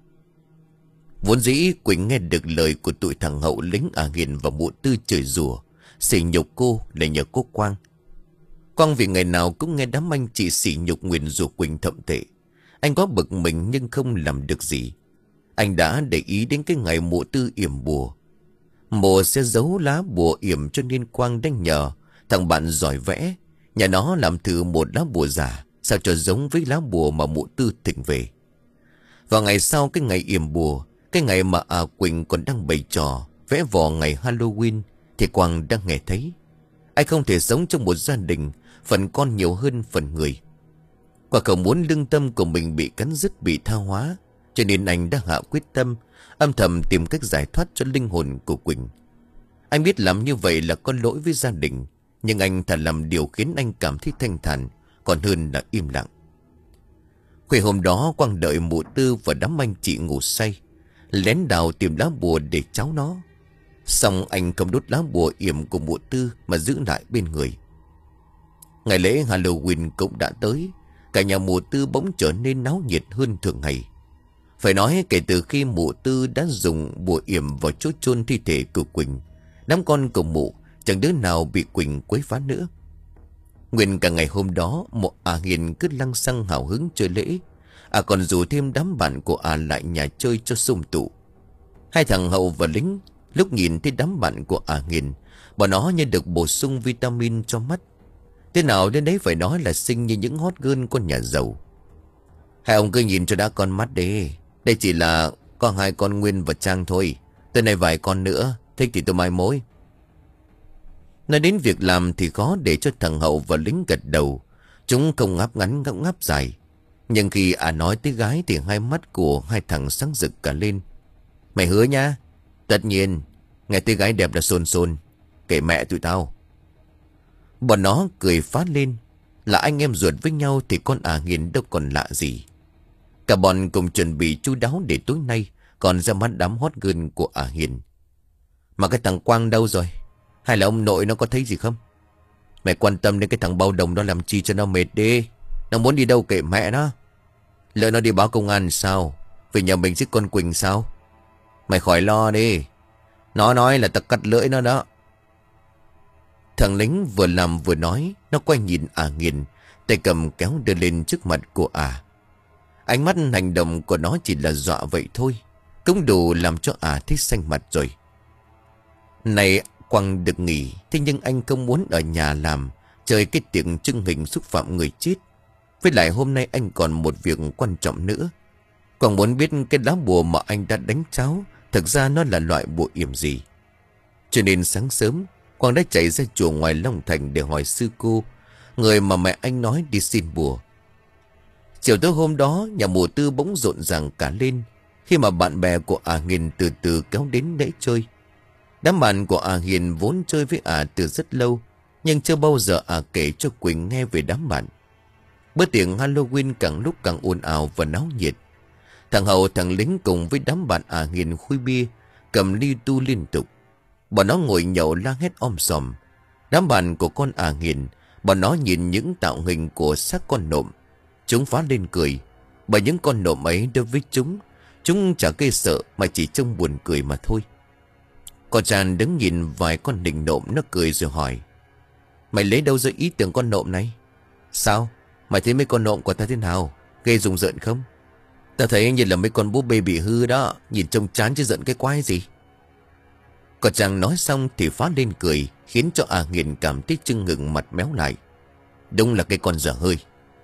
Vốn dĩ Quỳnh nghe được lời của tụi thằng Hậu lính à Hiền và mụ Tư chửi rủa, sỉ nhục cô là nhờ cô Quang. Quang vì ngày nào cũng nghe đám anh chị sỉ nhục nguyền rủa Quỳnh thậm tệ. Anh có bực mình nhưng không làm được gì. Anh đã để ý đến cái ngày mụ Tư yểm bùa. Mộ sẽ giấu lá bùa yểm cho nên Quang đang nhờ thằng bạn giỏi vẽ, nhà nó làm thử một lá bùa giả sao cho giống với lá bùa mà mụ Tư thỉnh về. Vào ngày sau cái ngày yểm bùa, cái ngày mà à Quỳnh còn đang bày trò vẽ vò ngày Halloween, thì Quang đang nghe thấy. Anh không thể sống trong một gia đình phần con nhiều hơn phần người. Quang không muốn lương tâm của mình bị cắn rứt, bị tha hóa, cho nên anh đã hạ quyết tâm âm thầm tìm cách giải thoát cho linh hồn của Quỳnh. Anh biết làm như vậy là có lỗi với gia đình, nhưng anh thà làm điều khiến anh cảm thấy thanh thản còn hơn là im lặng. Khuya hôm đó Quang đợi mụ Tư và đám anh chị ngủ say, lén đào tìm lá bùa để tráo nó. Xong anh không đốt lá bùa yểm của mụ Tư mà giữ lại bên người. Ngày lễ Halloween cũng đã tới, cả nhà mụ Tư bỗng trở nên náo nhiệt hơn thường ngày. Phải nói kể từ khi mụ Tư đã dùng bùa yểm vào chỗ chôn thi thể của Quỳnh, đám con của mụ chẳng đứa nào bị Quỳnh quấy phá nữa. Nguyên cả ngày hôm đó, mụ à Hiền cứ lăng xăng hào hứng chơi lễ. À còn rủ thêm đám bạn của à lại nhà chơi cho sum tụ. Hai thằng Hậu và lính lúc nhìn thấy đám bạn của à Hiền, bọn nó như được bổ sung vitamin cho mắt. Thế nào đến đấy phải nói là xinh như những hot girl con nhà giàu. Hai ông cứ nhìn cho đã con mắt đi. Đây chỉ là có hai con Nguyên và Trang thôi. Tới này vài con nữa, thích thì tôi mai mối. Nói đến việc làm thì khó để cho thằng Hậu và lính gật đầu. Chúng không ngáp ngắn ngáp ngáp dài. Nhưng khi à nói tới gái thì hai mắt của hai thằng sáng rực cả lên. Mày hứa nha? Tất nhiên. Nghe tới gái đẹp là xôn xôn. Kể mẹ tụi tao. Bọn nó cười phá lên. Là anh em ruột với nhau thì con à Hiền đâu còn lạ gì. Cả bọn cùng chuẩn bị chu đáo để tối nay còn ra mắt đám hot girl của à Hiền. Mà cái thằng Quang đâu rồi? Hay là ông nội nó có thấy gì không? Mày quan tâm đến cái thằng bao đồng đó làm chi cho nó mệt đi. Nó muốn đi đâu kệ mẹ nó. Lỡ nó đi báo công an sao? Vì nhà mình giết con Quỳnh sao? Mày khỏi lo đi. Nó nói là tao cắt lưỡi nó đó. Thằng lính vừa làm vừa nói. Nó quay nhìn à Hiền, tay cầm kéo đưa lên trước mặt của à. Ánh mắt hành động của nó chỉ là dọa vậy thôi, cũng đủ làm cho à thấy xanh mặt rồi. Này Quang được nghỉ, thế nhưng anh không muốn ở nhà làm chơi cái tiệc trưng hình xúc phạm người chết. Với lại hôm nay anh còn một việc quan trọng nữa. Quang muốn biết cái lá bùa mà anh đã đánh tráo thực ra nó là loại bùa yểm gì. Cho nên sáng sớm Quang đã chạy ra chùa ngoài Long Thành để hỏi sư cô, người mà mẹ anh nói đi xin bùa. Chiều tối hôm đó, nhà mụ Tư bỗng rộn ràng cả lên khi mà bạn bè của à Hiền từ từ kéo đến lễ chơi. Đám bạn của à Hiền vốn chơi với à từ rất lâu, nhưng chưa bao giờ à kể cho Quỳnh nghe về đám bạn. Bữa tiệc Halloween càng lúc càng ồn ào và náo nhiệt. Thằng Hậu thằng lính cùng với đám bạn à Hiền khui bia, cầm ly tu liên tục. Bọn nó ngồi nhậu la hét om sòm. Đám bạn của con à Hiền, bọn nó nhìn những tạo hình của xác con nộm. Chúng phá lên cười. Bởi những con nộm ấy đối với chúng, chúng chả gây sợ mà chỉ trông buồn cười mà thôi. Con Tràn đứng nhìn vài con nịnh nộm, nó cười rồi hỏi: Mày lấy đâu ra ý tưởng con nộm này? Sao? Mày thấy mấy con nộm của ta thế nào? Gây rùng rợn không? Ta thấy như là mấy con búp bê bị hư đó. Nhìn trông chán chứ giận cái quái gì. Còn chàng nói xong thì phá lên cười, khiến cho A Nghiền cảm thấy chưng ngừng mặt méo lại. Đúng là cái con dở hơi.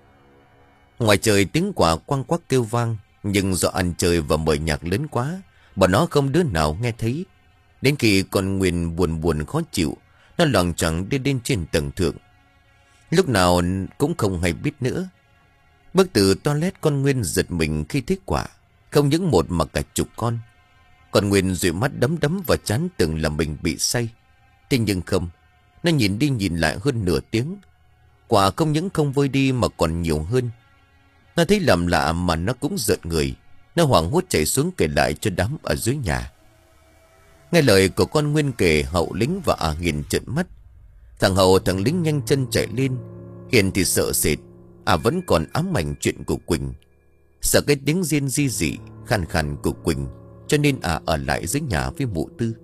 Ngoài trời tiếng quả quăng quắc kêu vang, nhưng do ăn chơi và mời nhạc lớn quá, bọn nó không đứa nào nghe thấy. Đến khi con Nguyên buồn buồn khó chịu, nó loằng choạng đi lên trên tầng thượng. Lúc nào cũng không hay biết nữa. Bước từ toilet, con Nguyên giật mình khi thấy quả. Không những một mà cả chục con. Con Nguyên dụi mắt đấm đấm vào trán tưởng là mình bị say. Thế nhưng không. Nó nhìn đi nhìn lại hơn nửa tiếng. Quả không những không vơi đi mà còn nhiều hơn. Nó thấy làm lạ mà nó cũng giận người. Nó hoảng hốt chạy xuống kể lại cho đám ở dưới nhà. Nghe lời của con Nguyên kể, Hậu lính và A Nghiền trợn mắt. Thằng Hậu thằng lính nhanh chân chạy lên. Hiền thì sợ sệt. À vẫn còn ám ảnh chuyện của Quỳnh. Sợ cái tiếng riêng di dị khàn khàn của Quỳnh, cho nên à ở lại dưới nhà với mụ Tư.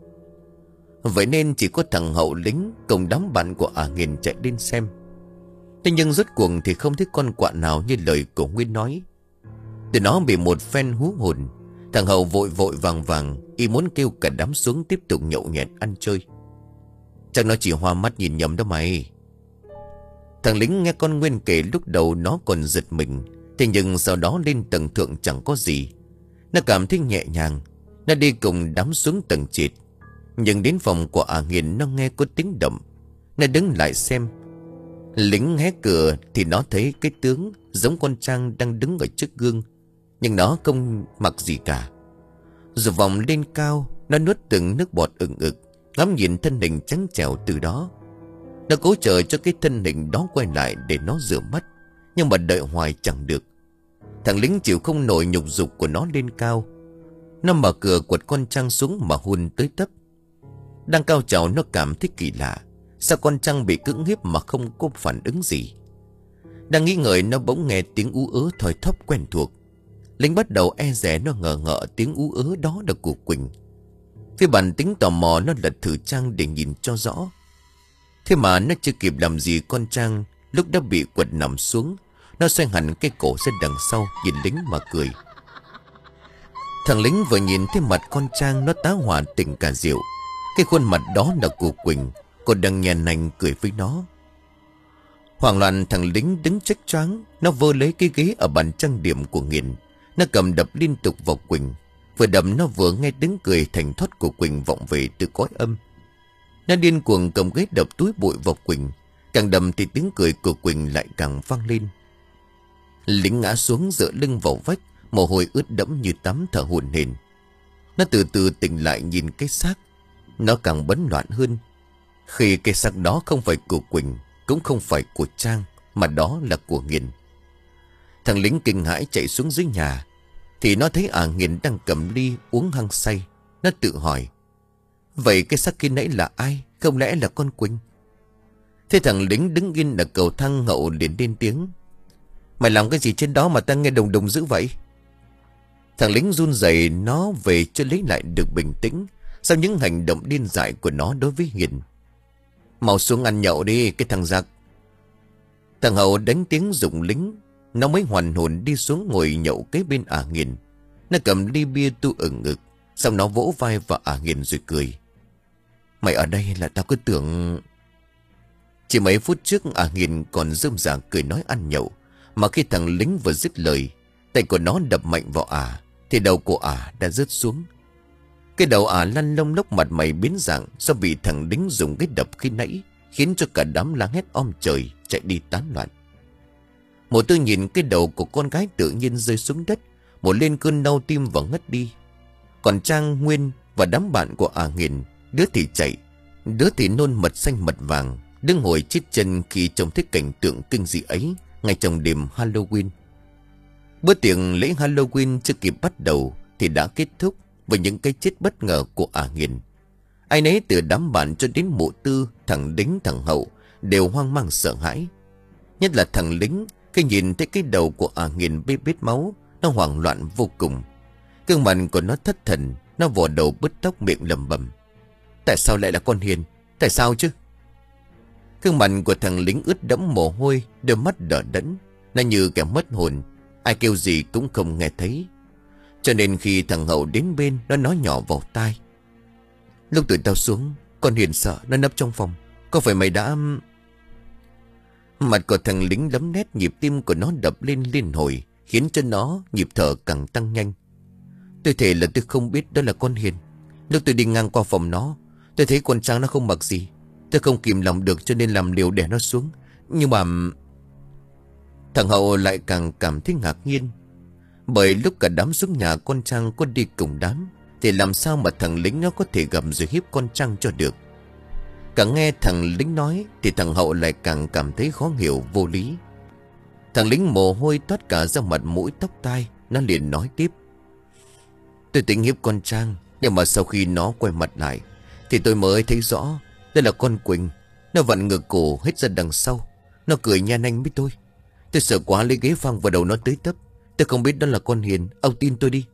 Vậy nên chỉ có thằng Hậu lính cùng đám bạn của A Nghiền chạy lên xem. Thế nhưng rốt cuộc thì không thấy con quạ nào như lời của Nguyên nói. Từ nó bị một phen hú hồn. Thằng Hậu vội vội vàng vàng y muốn kêu cả đám xuống tiếp tục nhậu nhẹt ăn chơi. Chắc nó chỉ hoa mắt nhìn nhầm đó mày. Thằng lính nghe con Nguyên kể lúc đầu nó còn giật mình. Thế nhưng sau đó lên tầng thượng chẳng có gì. Nó cảm thấy nhẹ nhàng. Nó đi cùng đám xuống tầng trệt. Nhưng đến phòng của A Nghiền nó nghe có tiếng động. Nó đứng lại xem. Lính hé cửa thì nó thấy cái tướng giống con Trang đang đứng ở trước gương. Nhưng nó không mặc gì cả. Rồi vòng lên cao, nó nuốt từng nước bọt ừng ực, ngắm nhìn thân hình trắng trẻo từ đó. Nó cố chờ cho cái thân hình đó quay lại để nó rửa mắt. Nhưng mà đợi hoài chẳng được. Thằng lính chịu không nổi nhục dục của nó lên cao. Nó mở cửa quật con Trang xuống mà hôn tới tấp. Đang cao trào nó cảm thấy kỳ lạ. Sao con Trang bị cưỡng hiếp mà không có phản ứng gì. Đang nghĩ ngợi nó bỗng nghe tiếng ú ớ thoi thóp quen thuộc. Lính bắt đầu e dè, nó ngờ ngợ tiếng ú ớ đó là của Quỳnh. Phía bản tính tò mò nó lật thử Trang để nhìn cho rõ. Thế mà nó chưa kịp làm gì con Trang lúc đã bị quật nằm xuống. Nó xoay hẳn cái cổ ra đằng sau, nhìn lính mà cười. Thằng lính vừa nhìn thấy mặt con Trang, nó tá hỏa tỉnh cả rượu. Cái khuôn mặt đó là của Quỳnh. Còn đang nhàn nành cười với nó. Hoảng loạn thằng lính đứng trách choáng. Nó vơ lấy cái ghế ở bàn trang điểm của Nghiền. Nó cầm đập liên tục vào Quỳnh. Vừa đập nó vừa nghe tiếng cười thành thoát của Quỳnh vọng về từ cõi âm. Nó điên cuồng cầm ghế đập túi bụi vào Quỳnh. Càng đập thì tiếng cười của Quỳnh lại càng vang lên. Lính ngã xuống dựa lưng vào vách, mồ hôi ướt đẫm như tắm, thở hổn hển. Nó từ từ tỉnh lại nhìn cái xác. Nó càng bấn loạn hơn. Khi cái xác đó không phải của Quỳnh, cũng không phải của Trang, mà đó là của Nghiền. Thằng lính kinh hãi chạy xuống dưới nhà. Thì nó thấy A Nghiền đang cầm ly uống hăng say. Nó tự hỏi, vậy cái xác khi nãy là ai? Không lẽ là con Quỳnh? Thế thằng lính đứng yên ở cầu thang, Hậu liền lên tiếng, mày làm cái gì trên đó mà ta nghe đồng đồng dữ vậy? Thằng lính run rẩy nó về cho lấy lại được bình tĩnh sau những hành động điên dại của nó đối với Hiền. Mau xuống ăn nhậu đi cái thằng giặc. Thằng Hậu đánh tiếng giục lính. Nó mới hoàn hồn đi xuống ngồi nhậu kế bên A Nghiền. Nó cầm ly bia tu ửng ngực. Xong nó vỗ vai vào A Nghiền rồi cười. Mày ở đây là tao cứ tưởng... Chỉ mấy phút trước A Nghiền còn rơm rả cười nói ăn nhậu. Mà khi thằng lính vừa dứt lời, tay của nó đập mạnh vào ả, thì đầu của ả đã rớt xuống. Cái đầu ả lăn lông lốc, mặt mày biến dạng do bị thằng lính dùng cái đập khi nãy, khiến cho cả đám la hét om trời chạy đi tán loạn. Mộ Tư nhìn cái đầu của con gái tự nhiên rơi xuống đất, một lên cơn đau tim và ngất đi. Còn Trang, Nguyên và đám bạn của A Nghiền, đứa thì chạy, đứa thì nôn mật xanh mật vàng, đứng ngồi chết chân khi trông thấy cảnh tượng kinh dị ấy ngay trong đêm Halloween. Bữa tiệc lễ Halloween chưa kịp bắt đầu thì đã kết thúc với những cái chết bất ngờ của A Nghiền. Ai nấy từ đám bạn cho đến Mộ Tư, thằng lính, thằng Hậu đều hoang mang sợ hãi. Nhất là thằng lính, khi nhìn thấy cái đầu của A Nghiền bê bết máu, nó hoảng loạn vô cùng. Gương mặt của nó thất thần, nó vò đầu bứt tóc, miệng lẩm bẩm, tại sao lại là con Hiền? Tại sao chứ? Gương mặt của thằng lính ướt đẫm mồ hôi, đôi mắt đờ đẫn, nó như kẻ mất hồn. Ai kêu gì cũng không nghe thấy. Cho nên khi thằng Hậu đến bên, nó nói nhỏ vào tai: "Lúc tụi tao xuống, con Hiền sợ nó nấp trong phòng. Có phải mày đã..." Mặt của thằng lính lấm nét, nhịp tim của nó đập lên liên hồi, khiến cho nó nhịp thở càng tăng nhanh. "Tôi thề là tôi không biết đó là con Hiền. Lúc tôi đi ngang qua phòng nó, tôi thấy con Trang nó không mặc gì. Tôi không kìm lòng được cho nên làm liều đè nó xuống. Nhưng mà..." Thằng Hậu lại càng cảm thấy ngạc nhiên. Bởi lúc cả đám xuống nhà con Trang có đi cùng đám, thì làm sao mà thằng lính nó có thể gầm rồi hiếp con Trang cho được. Càng nghe thằng lính nói thì thằng Hậu lại càng cảm thấy khó hiểu, vô lý. Thằng lính mồ hôi toát cả ra mặt mũi tóc tai. Nó liền nói tiếp: "Tôi tính hiếp con Trang, nhưng mà sau khi nó quay mặt lại thì tôi mới thấy rõ đây là con Quỳnh. Nó vặn ngược cổ hết ra đằng sau. Nó cười nhan anh với tôi. Tôi sợ quá lấy ghế phang vào đầu nó tới tấp. Tôi không biết đó là con Hiền. Ông tin tôi đi."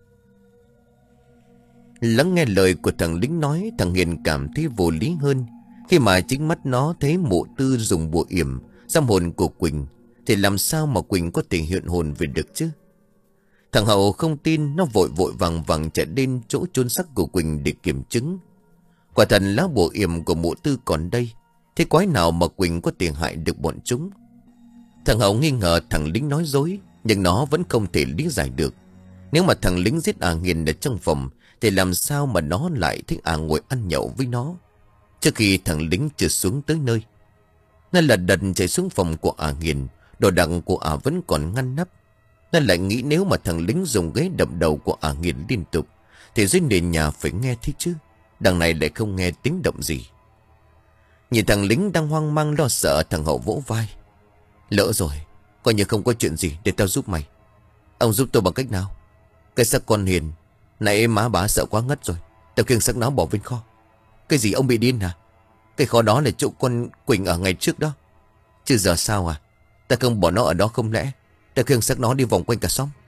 Lắng nghe lời của thằng lính nói, thằng Hiền cảm thấy vô lý hơn. Khi mà chính mắt nó thấy mụ Tư dùng bùa yểm giam hồn của Quỳnh, thì làm sao mà Quỳnh có thể hiện hồn về được chứ? Thằng Hậu không tin, nó vội vội vàng vàng chạy đến chỗ chôn xác của Quỳnh để kiểm chứng. Quả thật lá bùa yểm của mụ Tư còn đây. Thế quái nào mà Quỳnh có thể hại được bọn chúng? Thằng Hậu nghi ngờ thằng lính nói dối, nhưng nó vẫn không thể lý giải được. Nếu mà thằng lính giết à Hiền ở trong phòng, thì làm sao mà nó lại thích à ngồi ăn nhậu với nó? Trước khi thằng lính chưa xuống tới nơi, nó lật đật chạy xuống phòng của à Hiền. Đồ đạc của à vẫn còn ngăn nắp. Nó lại nghĩ nếu mà thằng lính dùng ghế đập đầu của à Hiền liên tục, thì dưới nền nhà phải nghe thấy chứ. Đằng này lại không nghe tiếng động gì. Nhìn thằng lính đang hoang mang lo sợ, thằng Hậu vỗ vai: "Lỡ rồi, coi như không có chuyện gì, để tao giúp mày." "Ông giúp tôi bằng cách nào?" "Cái xác con Hiền nãy má bà sợ quá ngất rồi, tao khiêng xác nó bỏ bên kho." "Cái gì, ông bị điên hả? Cái kho đó là chỗ con Quỳnh ở ngày trước đó. Chứ giờ sao à? Ta không bỏ nó ở đó không lẽ ta khiêng xác nó đi vòng quanh cả xóm?"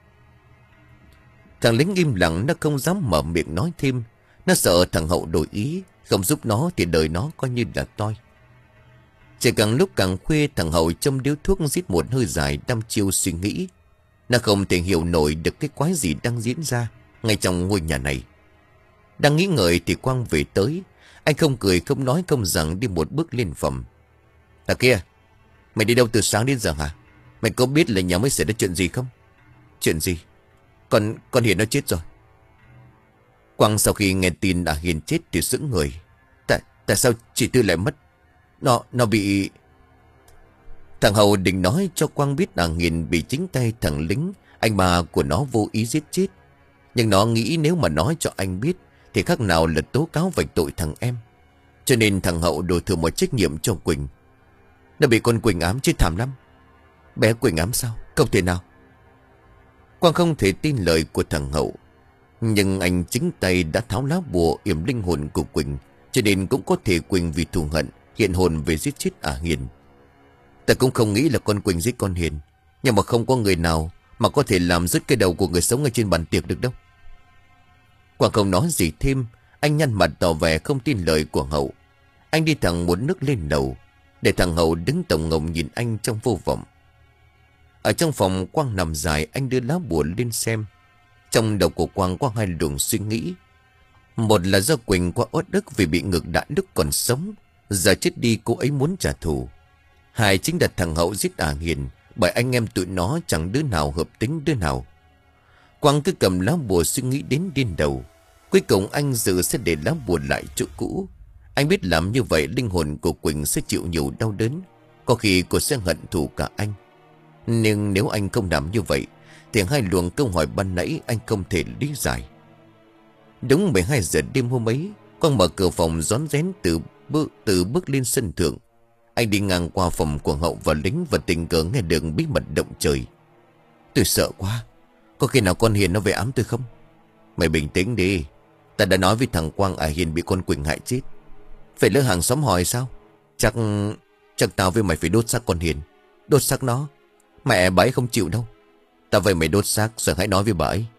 Thằng lính im lặng, nó không dám mở miệng nói thêm. Nó sợ thằng Hậu đổi ý, không giúp nó thì đời nó coi như là toi. Chỉ càng lúc càng khuya, thằng Hậu châm điếu thuốc rít một hơi dài, đăm chiêu suy nghĩ. Nó không thể hiểu nổi được cái quái gì đang diễn ra ngay trong ngôi nhà này. Đang nghĩ ngợi thì Quang về tới. Anh không cười không nói không rằng đi một bước lên phòng. "À kia, mày đi đâu từ sáng đến giờ hả? Mày có biết là nhà mới xảy ra chuyện gì không?" "Chuyện gì?" Con, con Hiền nó chết rồi." Quang sau khi nghe tin đã Hiền chết thì sững người. Tại, tại sao chị Tư lại mất? Nó, nó bị... Thằng Hậu định nói cho Quang biết là Hiền bị chính tay thằng lính, anh bà của nó vô ý giết chết. Nhưng nó nghĩ nếu mà nói cho anh biết thì khác nào là tố cáo vạch tội thằng em. Cho nên thằng Hậu đổ thừa một trách nhiệm cho Quỳnh. "Nó bị con Quỳnh ám, chết thảm lắm." "Bé Quỳnh ám sao? Không thể nào." Quang không thể tin lời của thằng Hậu. Nhưng anh chính tay đã tháo lá bùa yểm linh hồn của Quỳnh, cho nên cũng có thể Quỳnh vì thù hận hiện hồn về giết chết à Hiền. "Ta cũng không nghĩ là con Quỳnh giết con Hiền, nhưng mà không có người nào mà có thể làm rứt cái đầu của người sống ở trên bàn tiệc được đâu." Quang không nói gì thêm. Anh nhăn mặt tỏ vẻ không tin lời của Hậu. Anh đi thẳng một nước lên lầu, để thằng Hậu đứng tổng ngộng nhìn anh trong vô vọng. Ở trong phòng Quang nằm dài, anh đưa lá bùa lên xem. Trong đầu của Quang có hai luồng suy nghĩ. Một là do Quỳnh quá uất ức vì bị ngược đãi lúc còn sống, giờ chết đi cô ấy muốn trả thù. Hai chính là thằng Hậu giết à Hiền, bởi anh em tụi nó chẳng đứa nào hợp tính đứa nào. Quang cứ cầm lá bùa suy nghĩ đến điên đầu. Cuối cùng anh dự sẽ để lá bùa lại chỗ cũ. Anh biết làm như vậy linh hồn của Quỳnh sẽ chịu nhiều đau đớn, có khi cô sẽ hận thù cả anh. Nhưng nếu anh không làm như vậy thì hai luồng câu hỏi ban nãy anh không thể lý giải. Đúng mười hai giờ đêm hôm ấy, Quang mở cửa phòng rón rén từ bước, từ bước lên sân thượng. Anh đi ngang qua phòng của Hậu và lính và tình cờ nghe được bí mật động trời. "Tôi sợ quá, có khi nào con Hiền nó về ám tôi không?" "Mày bình tĩnh đi. Ta đã nói với thằng Quang à Hiền bị con Quỳnh hại chết. Phải lỡ hàng xóm hỏi sao? Chắc chắc tao với mày phải đốt xác con Hiền. Đốt xác nó? Mẹ bà ấy không chịu đâu. Tao về mày đốt xác rồi hãy nói với bà ấy."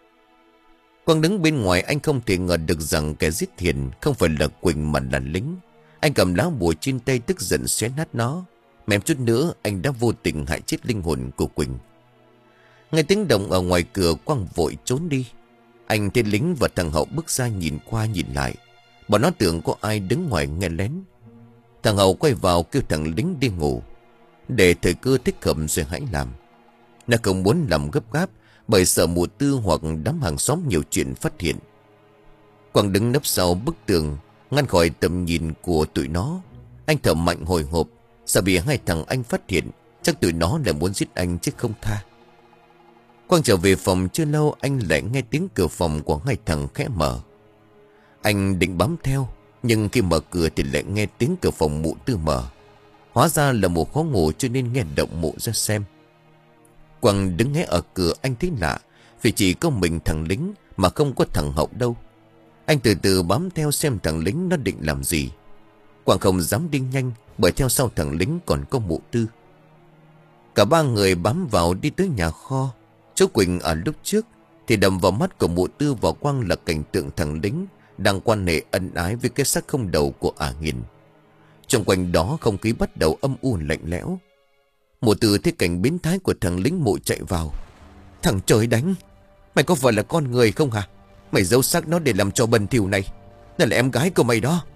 Quang đứng bên ngoài, anh không thể ngờ được rằng kẻ giết Hiền không phải là Quỳnh mà là lính. Anh cầm lá bùa trên tay tức giận xé nát nó. Mềm chút nữa anh đã vô tình hại chết linh hồn của Quỳnh. Nghe tiếng động ở ngoài cửa, Quang vội trốn đi. Anh thấy lính và thằng Hậu bước ra nhìn qua nhìn lại. Bọn nó tưởng có ai đứng ngoài nghe lén. Thằng Hậu quay vào kêu thằng lính đi ngủ, để thời cơ thích hợp rồi hãy làm. Nó không muốn làm gấp gáp, bởi sợ mụ Tư hoặc đám hàng xóm nhiều chuyện phát hiện. Quang đứng nấp sau bức tường, ngăn khỏi tầm nhìn của tụi nó. Anh thở mạnh hồi hộp, sợ bị hai thằng anh phát hiện. Chắc tụi nó lại muốn giết anh chứ không tha. Quang trở về phòng chưa lâu, anh lại nghe tiếng cửa phòng của hai thằng khẽ mở. Anh định bám theo, nhưng khi mở cửa thì lại nghe tiếng cửa phòng mụ Tư mở. Hóa ra là mụ khó ngủ cho nên nghe động mụ ra xem. Quang đứng hé ở cửa, anh thấy lạ, vì chỉ có mình thằng lính mà không có thằng Hậu đâu. Anh từ từ bám theo xem thằng lính nó định làm gì. Quang không dám đi nhanh, bởi theo sau thằng lính còn có mụ Tư. Cả ba người bám vào đi tới nhà kho. Chú Quỳnh ở lúc trước thì đầm vào mắt của mụ Tư và Quang là cảnh tượng thằng lính đang quan hệ ân ái với cái xác không đầu của Ả Nghiền. Trong quanh đó không khí bắt đầu âm u lạnh lẽo. Mụ Tư thấy cảnh biến thái của thằng lính mụ chạy vào. Thằng trời đánh, mày có phải là con người không hả? Mày giấu xác nó để làm trò bẩn thỉu này. Nó là em gái của mày đó.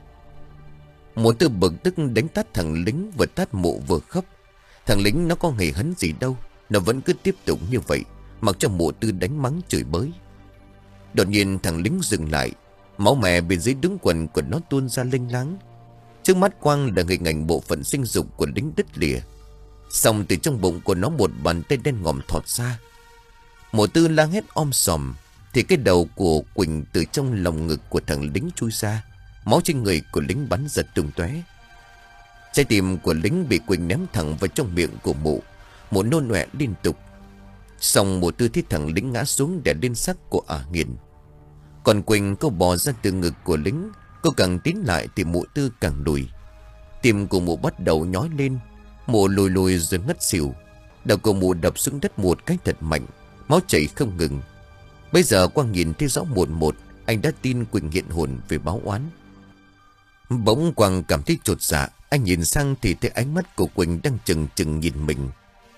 Mụ Tư bực tức đánh tát thằng lính, vừa tát mụ vừa khóc. Thằng lính nó có hề hấn gì đâu, nó vẫn cứ tiếp tục như vậy, mặc cho mụ Tư đánh mắng chửi bới. Đột nhiên thằng lính dừng lại. Máu mè bên dưới đứng quần của nó tuôn ra lênh láng. Trước mắt Quang là hình ảnh bộ phận sinh dục của lính đứt lìa. Xong từ trong bụng của nó một bàn tay đen ngòm thọt ra. Mụ Tư la hét om sòm, thì cái đầu của Quỳnh từ trong lòng ngực của thằng lính chui ra. Máu trên người của lính bắn giật tung tóe. Trái tim của lính bị Quỳnh ném thẳng vào trong miệng của mụ. Mụ nôn ọe liên tục. Xong mụ Tư thấy thằng lính ngã xuống để lên xác của Ả Nghiền. Còn Quỳnh cô bò ra từ ngực của lính. Cô càng tiến lại thì mụ Tư càng lùi. Tim của mụ bắt đầu nhói lên. Mụ lùi lùi rồi ngất xỉu. Đầu của mụ đập xuống đất một cái thật mạnh. Máu chảy không ngừng. Bây giờ Quang nhìn thấy rõ một một. Anh đã tin Quỳnh hiện hồn về báo oán. Bỗng Quang cảm thấy chột dạ. Anh nhìn sang thì thấy ánh mắt của Quỳnh đang chừng chừng nhìn mình.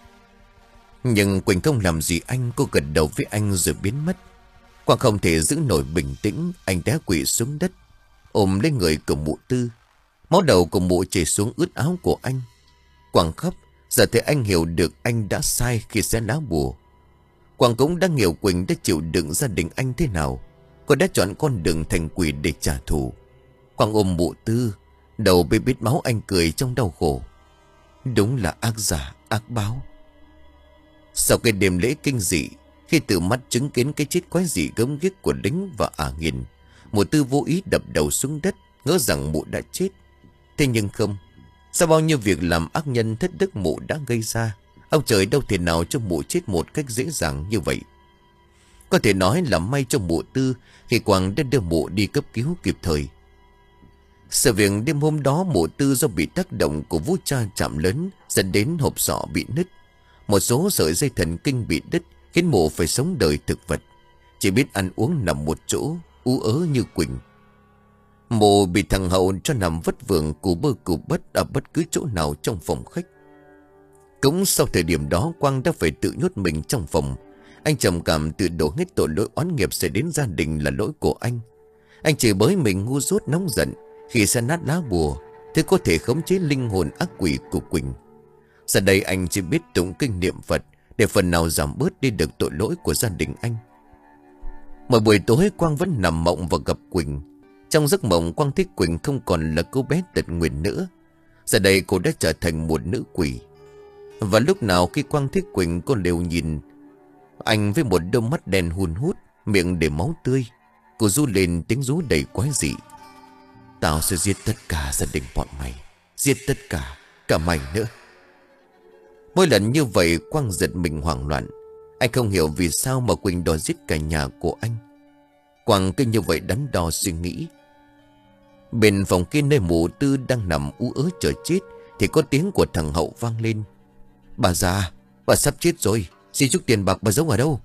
Nhưng Quỳnh không làm gì anh. Cô gật đầu với anh rồi biến mất. Quang không thể giữ nổi bình tĩnh. Anh té quỵ xuống đất, ôm lấy người của mụ Tư. Máu đầu của mụ chảy xuống ướt áo của anh. Quang khóc. Giờ thì anh hiểu được anh đã sai khi xé lá bùa. Quang cũng đang hiểu Quỳnh đã chịu đựng gia đình anh thế nào. Cô đã chọn con đường thành quỷ để trả thù. Quang ôm mụ Tư, đầu bê bít máu, anh cười trong đau khổ. Đúng là ác giả, ác báo. Sau cái đêm lễ kinh dị, khi từ mắt chứng kiến cái chết quái dị gớm ghiếc của lính và Ả Nghiền, mụ Tư vô ý đập đầu xuống đất, ngỡ rằng mụ đã chết. Thế nhưng không. Sau bao nhiêu việc làm ác nhân thất đức mụ đã gây ra, ông trời đâu thể nào cho mụ chết một cách dễ dàng như vậy. Có thể nói là may cho mụ Tư khi Quang đã đưa mụ đi cấp cứu kịp thời. Sự việc đêm hôm đó mụ Tư do bị tác động của vú cha chạm lớn dẫn đến hộp sọ bị nứt. Một số sợi dây thần kinh bị đứt khiến mụ phải sống đời thực vật, chỉ biết ăn uống nằm một chỗ, ú ớ như Quỳnh. Mụ bị thằng Hậu cho nằm vất vưởng cù bơ cù bất ở bất cứ chỗ nào trong phòng khách. Cũng sau thời điểm đó Quang đã phải tự nhốt mình trong phòng. Anh trầm cảm tự đổ hết tội lỗi oán nghiệp sẽ đến gia đình là lỗi của anh. Anh chửi bới mình ngu dốt nóng giận khi xé nát lá bùa, thứ có thể khống chế linh hồn ác quỷ của Quỳnh. Giờ đây anh chỉ biết tụng kinh niệm Phật để phần nào giảm bớt đi được tội lỗi của gia đình anh. Mỗi buổi tối Quang vẫn nằm mộng và gặp Quỳnh. Trong giấc mộng Quang thấy Quỳnh không còn là cô bé tật nguyền nữa. Giờ đây cô đã trở thành một nữ quỷ. Và lúc nào khi Quang thấy Quỳnh, cô đều nhìn anh với một đôi mắt đen hun hút, miệng để máu tươi. Cô ru lên tiếng rú đầy quái dị. Tao sẽ giết tất cả gia đình bọn mày, giết tất cả, cả mày nữa. Mỗi lần như vậy Quang giật mình hoảng loạn. Anh không hiểu vì sao mà Quỳnh đòi giết cả nhà của anh. Quang cứ như vậy đắn đo suy nghĩ. Bên phòng kia nơi mụ Tư đang nằm ú ớ chờ chết thì có tiếng của thằng Hậu vang lên. Bà già, bà sắp chết rồi, xin chút tiền bạc bà giấu ở đâu?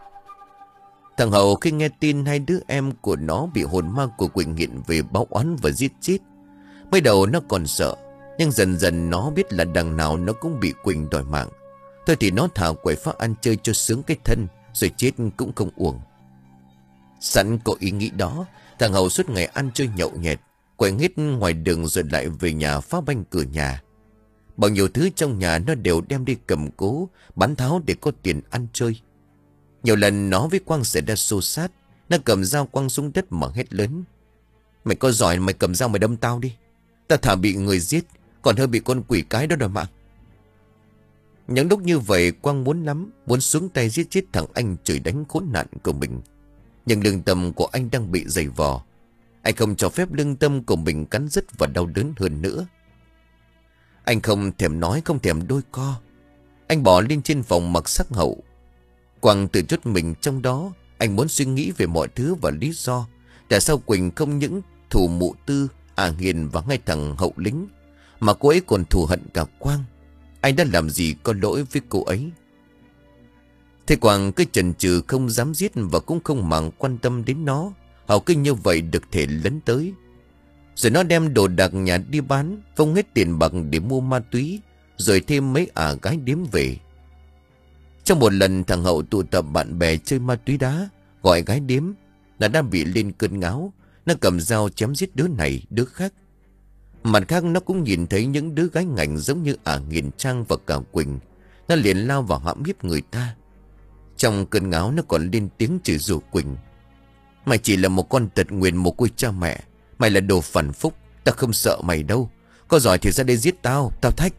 Thằng Hậu khi nghe tin hai đứa em của nó bị hồn ma của Quỳnh hiện về báo oán và giết chết, mới đầu nó còn sợ, nhưng dần dần nó biết là đằng nào nó cũng bị Quỳnh đòi mạng. Thôi thì nó thả quậy phá ăn chơi cho sướng cái thân, rồi chết cũng không uổng. Sẵn có ý nghĩ đó, thằng Hậu suốt ngày ăn chơi nhậu nhẹt, quậy nghít ngoài đường rồi lại về nhà phá banh cửa nhà. Bao nhiêu thứ trong nhà nó đều đem đi cầm cố, bán tháo để có tiền ăn chơi. Nhiều lần nó với Quang xảy ra xô xát, nó cầm dao quăng xuống đất mà hét lớn: "Mày có giỏi mày cầm dao mày đâm tao đi. Ta thà bị người giết, còn hơn bị con quỷ cái đó đòi mạng." Những lúc như vậy Quang muốn lắm, muốn xuống tay giết chết thằng anh chửi đánh khốn nạn của mình. Nhưng lương tâm của anh đang bị dày vò. Anh không cho phép lương tâm của mình cắn rứt và đau đớn hơn nữa. Anh không thèm nói, không thèm đôi co. Anh bỏ lên trên phòng mặc sắc Hậu. Quang tự chốt mình trong đó. Anh muốn suy nghĩ về mọi thứ và lý do tại sao Quỳnh không những thù mụ Tư, à Hiền và ngay thằng Hậu lính, mà cô ấy còn thù hận cả Quang. Anh đã làm gì có lỗi với cô ấy? Thế Quang cứ chần chừ không dám giết và cũng không màng quan tâm đến nó. Hậu cứ như vậy được thể lấn tới. Rồi nó đem đồ đạc nhà đi bán, vông hết tiền bạc để mua ma túy, rồi thêm mấy ả gái điếm về. Trong một lần thằng Hậu tụ tập bạn bè chơi ma túy đá, gọi gái điếm, là đang bị lên cơn ngáo. Nó cầm dao chém giết đứa này đứa khác. Mặt khác nó cũng nhìn thấy những đứa gái ngảnh giống như ả Nghiền Trang và cả Quỳnh. Nó liền lao vào hãm hiếp người ta. Trong cơn ngáo nó còn lên tiếng chửi rủa Quỳnh: "Mày chỉ là một con tật nguyền mồ côi cha mẹ. Mày là đồ phản phúc. Ta không sợ mày đâu. Có giỏi thì ra đây giết tao. Tao thách."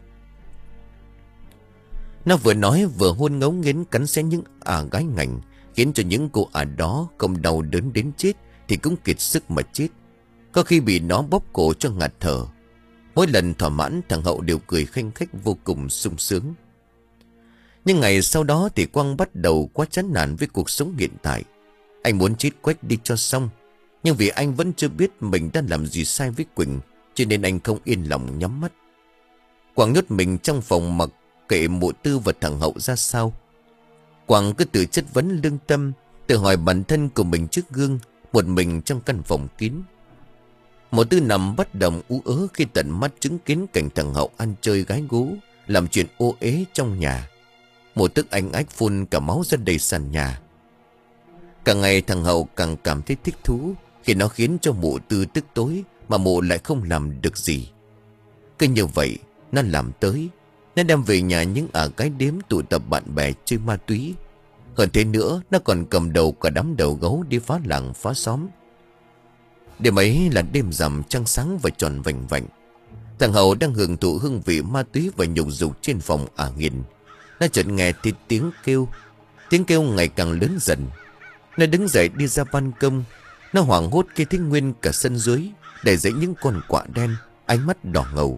Nó vừa nói vừa hôn ngấu nghiến cắn xé những ả gái ngảnh, khiến cho những cô ả đó không đau đớn đến chết thì cũng kiệt sức mà chết. Có khi bị nó bóp cổ cho ngạt thở. Mỗi lần thỏa mãn thằng Hậu đều cười khanh khách vô cùng sung sướng. Nhưng ngày sau đó thì Quang bắt đầu quá chán nản với cuộc sống hiện tại. Anh muốn chết quách đi cho xong. Nhưng vì anh vẫn chưa biết mình đã làm gì sai với Quỳnh, cho nên anh không yên lòng nhắm mắt. Quang nhốt mình trong phòng mặc kệ mụ Tư và thằng Hậu ra sao. Quang cứ tự chất vấn lương tâm, tự hỏi bản thân của mình trước gương, một mình trong căn phòng kín. Mụ Tư nằm bất động ú ớ khi tận mắt chứng kiến cảnh thằng Hậu ăn chơi gái gú, làm chuyện ô uế trong nhà. Mụ tức anh ách phun cả máu ra đầy sàn nhà. Càng ngày thằng Hậu càng cảm thấy thích thú khi nó khiến cho mụ Tư tức tối mà mụ lại không làm được gì. Cứ như vậy nó làm tới. Nó đem về nhà những ả gái điếm tụ tập bạn bè chơi ma túy. Hơn thế nữa nó còn cầm đầu cả đám đầu gấu đi phá làng phá xóm. Đêm ấy là đêm rằm trăng sáng và tròn vành vạnh. Thằng Hậu đang hưởng thụ hương vị ma túy và nhục dục trên phòng ả Nghiền. Nó chợt nghe thì tiếng kêu. Tiếng kêu ngày càng lớn dần. Nó đứng dậy đi ra ban công. Nó hoảng hốt khi thấy nguyên cả sân dưới đầy dẫy những con quạ đen, ánh mắt đỏ ngầu.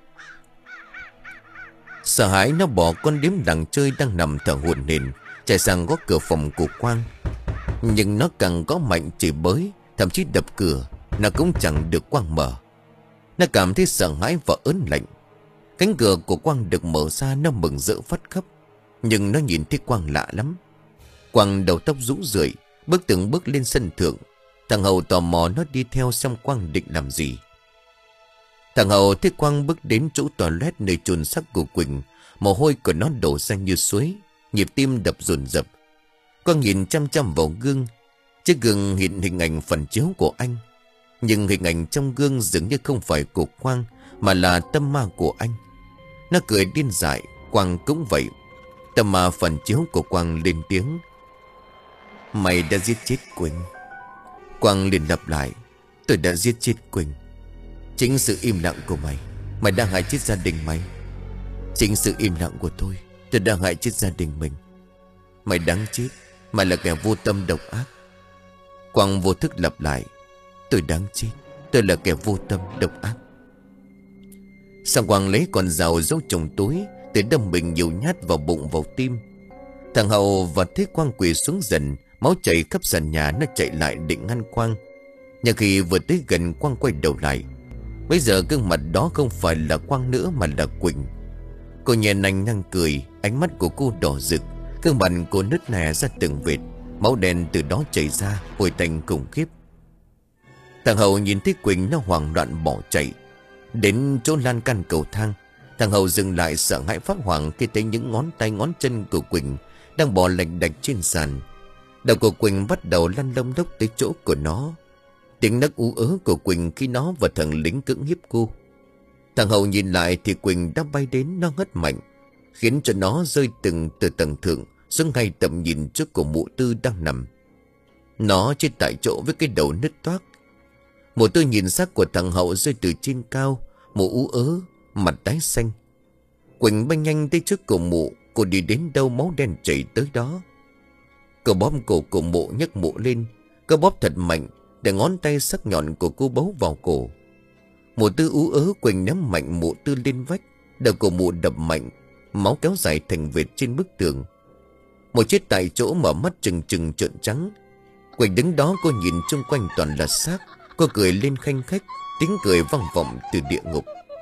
Sợ hãi nó bỏ con điếm đằng chơi đang nằm thở hổn hển, chạy sang gõ cửa phòng của Quang. Nhưng nó càng gõ mạnh chửi bới, thậm chí đập cửa, nó cũng chẳng được Quang mở. Nó cảm thấy sợ hãi và ớn lạnh. Cánh cửa của Quang được mở ra, nó mừng rỡ phát khóc. Nhưng nó nhìn thấy Quang lạ lắm. Quang đầu tóc rũ rượi, bước từng bước lên sân thượng. Thằng Hậu tò mò nó đi theo xem Quang định làm gì. Thằng Hậu thấy Quang bước đến chỗ toilet nơi chôn xác của Quỳnh. Mồ hôi của nó đổ ra như suối, nhịp tim đập dồn dập. Quang nhìn chăm chăm vào gương. Chiếc gương hiện hình ảnh phản chiếu của anh. Nhưng hình ảnh trong gương dường như không phải của Quang, mà là tâm ma của anh. Nó cười điên dại. Quang cũng vậy. Tâm ma phản chiếu của Quang lên tiếng: "Mày đã giết chết Quỳnh." Quang liền lặp lại: "Tôi đã giết chết Quỳnh." "Chính sự im lặng của mày, mày đang hại chết gia đình mày." "Chính sự im lặng của tôi, tôi đang hại chết gia đình mình." "Mày đáng chết, mày là kẻ vô tâm độc ác." Quang vô thức lặp lại: "Tôi đáng chết, tôi là kẻ vô tâm độc ác." Xong Quang lấy con dao giấu trong túi, để đâm mình nhiều nhát vào bụng vào tim. Thằng Hậu và thấy Quang quỳ xuống dần, máu chảy khắp sàn nhà. Nó chạy lại định ngăn Quang. Nhưng khi vừa tới gần, Quang quay đầu lại. Bây giờ gương mặt đó không phải là Quang nữa mà là Quỳnh. Cô nhẹ nành năng cười, ánh mắt của cô đỏ rực, gương mặt cô nứt nẻ ra từng vệt, máu đen từ đó chảy ra, hôi tanh khủng khiếp. Thằng Hậu nhìn thấy Quỳnh, nó hoảng loạn bỏ chạy. Đến chỗ lan can cầu thang, thằng Hậu dừng lại sợ hãi phát hoảng khi thấy những ngón tay ngón chân của Quỳnh đang bò lạch đạch trên sàn. Đầu của Quỳnh bắt đầu lăn lông lốc tới chỗ của nó. Tiếng nấc ú ớ của Quỳnh khi nó và thằng lính cưỡng hiếp cô. Thằng Hậu nhìn lại thì Quỳnh đã bay đến, nó ngất mạnh, khiến cho nó rơi từng từ tầng thượng xuống ngay tầm nhìn trước của mụ Tư đang nằm. Nó chết tại chỗ với cái đầu nứt toác. Mụ Tư nhìn xác của thằng Hậu rơi từ trên cao, mụ ú ớ, mặt tái xanh. Quỳnh bay nhanh tới trước cổ mụ, cô đi đến đâu máu đen chảy tới đó. Cô bóp cổ của mụ, nhấc mụ lên, cô bóp thật mạnh để ngón tay sắc nhọn của cô bấu vào cổ. Mụ Tư ú ớ, Quỳnh ném mạnh mụ Tư lên vách, đầu của mụ đập mạnh, máu kéo dài thành vệt trên bức tường. Mụ chết tại chỗ, mở mắt trừng trừng trợn trắng. Quỳnh đứng đó, cô nhìn chung quanh toàn là xác. Cô cười lên khanh khách, tiếng cười vang vọng từ địa ngục.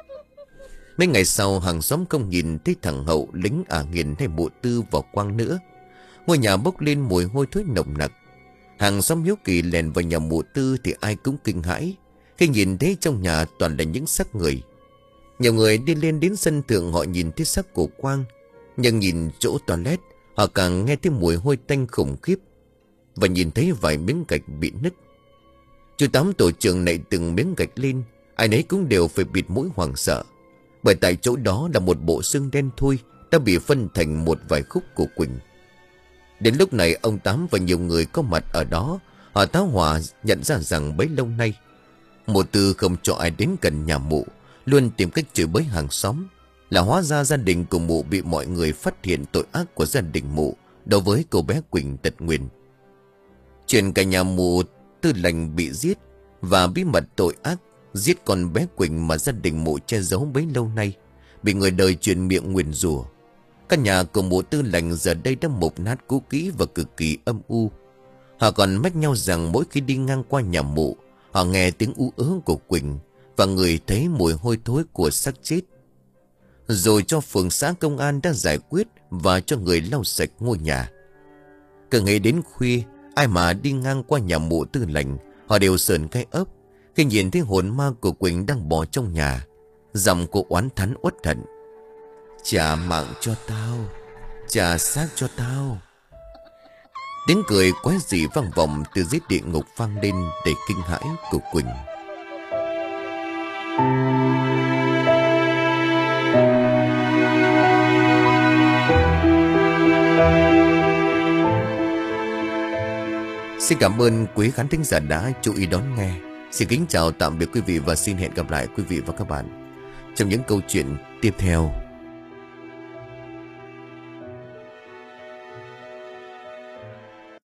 Mấy ngày sau, hàng xóm không nhìn thấy thằng Hậu, lính Ả Nghiền hay mụ Tư vào quang nữa. Ngôi nhà bốc lên mùi hôi thối nồng nặc. Hàng xóm hiếu kỳ lèn vào nhà mụ Tư thì ai cũng kinh hãi khi nhìn thấy trong nhà toàn là những xác người. Nhiều người đi lên đến sân thượng, họ nhìn thấy xác của Quang, nhưng nhìn chỗ toilet họ càng nghe thấy mùi hôi tanh khủng khiếp, và nhìn thấy vài miếng gạch bị nứt. Chú Tám tổ trưởng nạy từng miếng gạch lên, ai nấy cũng đều phải bịt mũi hoảng sợ, bởi tại chỗ đó là một bộ xương đen thui đã bị phân thành một vài khúc của Quỳnh. Đến lúc này, ông Tám và nhiều người có mặt ở đó, họ tá hỏa nhận ra rằng bấy lâu nay mụ Tư không cho ai đến gần nhà mụ, luôn tìm cách chửi bới hàng xóm, là hóa ra gia đình của mụ bị mọi người phát hiện tội ác của gia đình mụ đối với cô bé Quỳnh tật nguyền. Chuyện cả nhà mụ Tư lành bị giết và bí mật tội ác giết con bé Quỳnh mà gia đình mụ che giấu bấy lâu nay bị người đời truyền miệng nguyền rủa. Căn nhà của mụ Tư lành giờ đây đã mục nát cũ kỹ và cực kỳ âm u. Họ còn mách nhau rằng mỗi khi đi ngang qua nhà mụ, họ nghe tiếng ú ớ của Quỳnh và người thấy mùi hôi thối của xác chết. Rồi cho phường xã công an đã giải quyết và cho người lau sạch ngôi nhà. Cứ ngày đến khuya, ai mà đi ngang qua nhà mụ Tư lành, họ đều sờn gai ốc khi nhìn thấy hồn ma của Quỳnh đang bò trong nhà. Giọng cô oán thán uất hận: "Trả mạng cho tao, trả xác cho tao." Tiếng cười quái dị vang vọng từ dưới địa ngục vang lên đầy kinh hãi của Quỳnh. Xin cảm ơn quý khán thính giả đã chú ý đón nghe. Xin kính chào tạm biệt quý vị và xin hẹn gặp lại quý vị và các bạn trong những câu chuyện tiếp theo.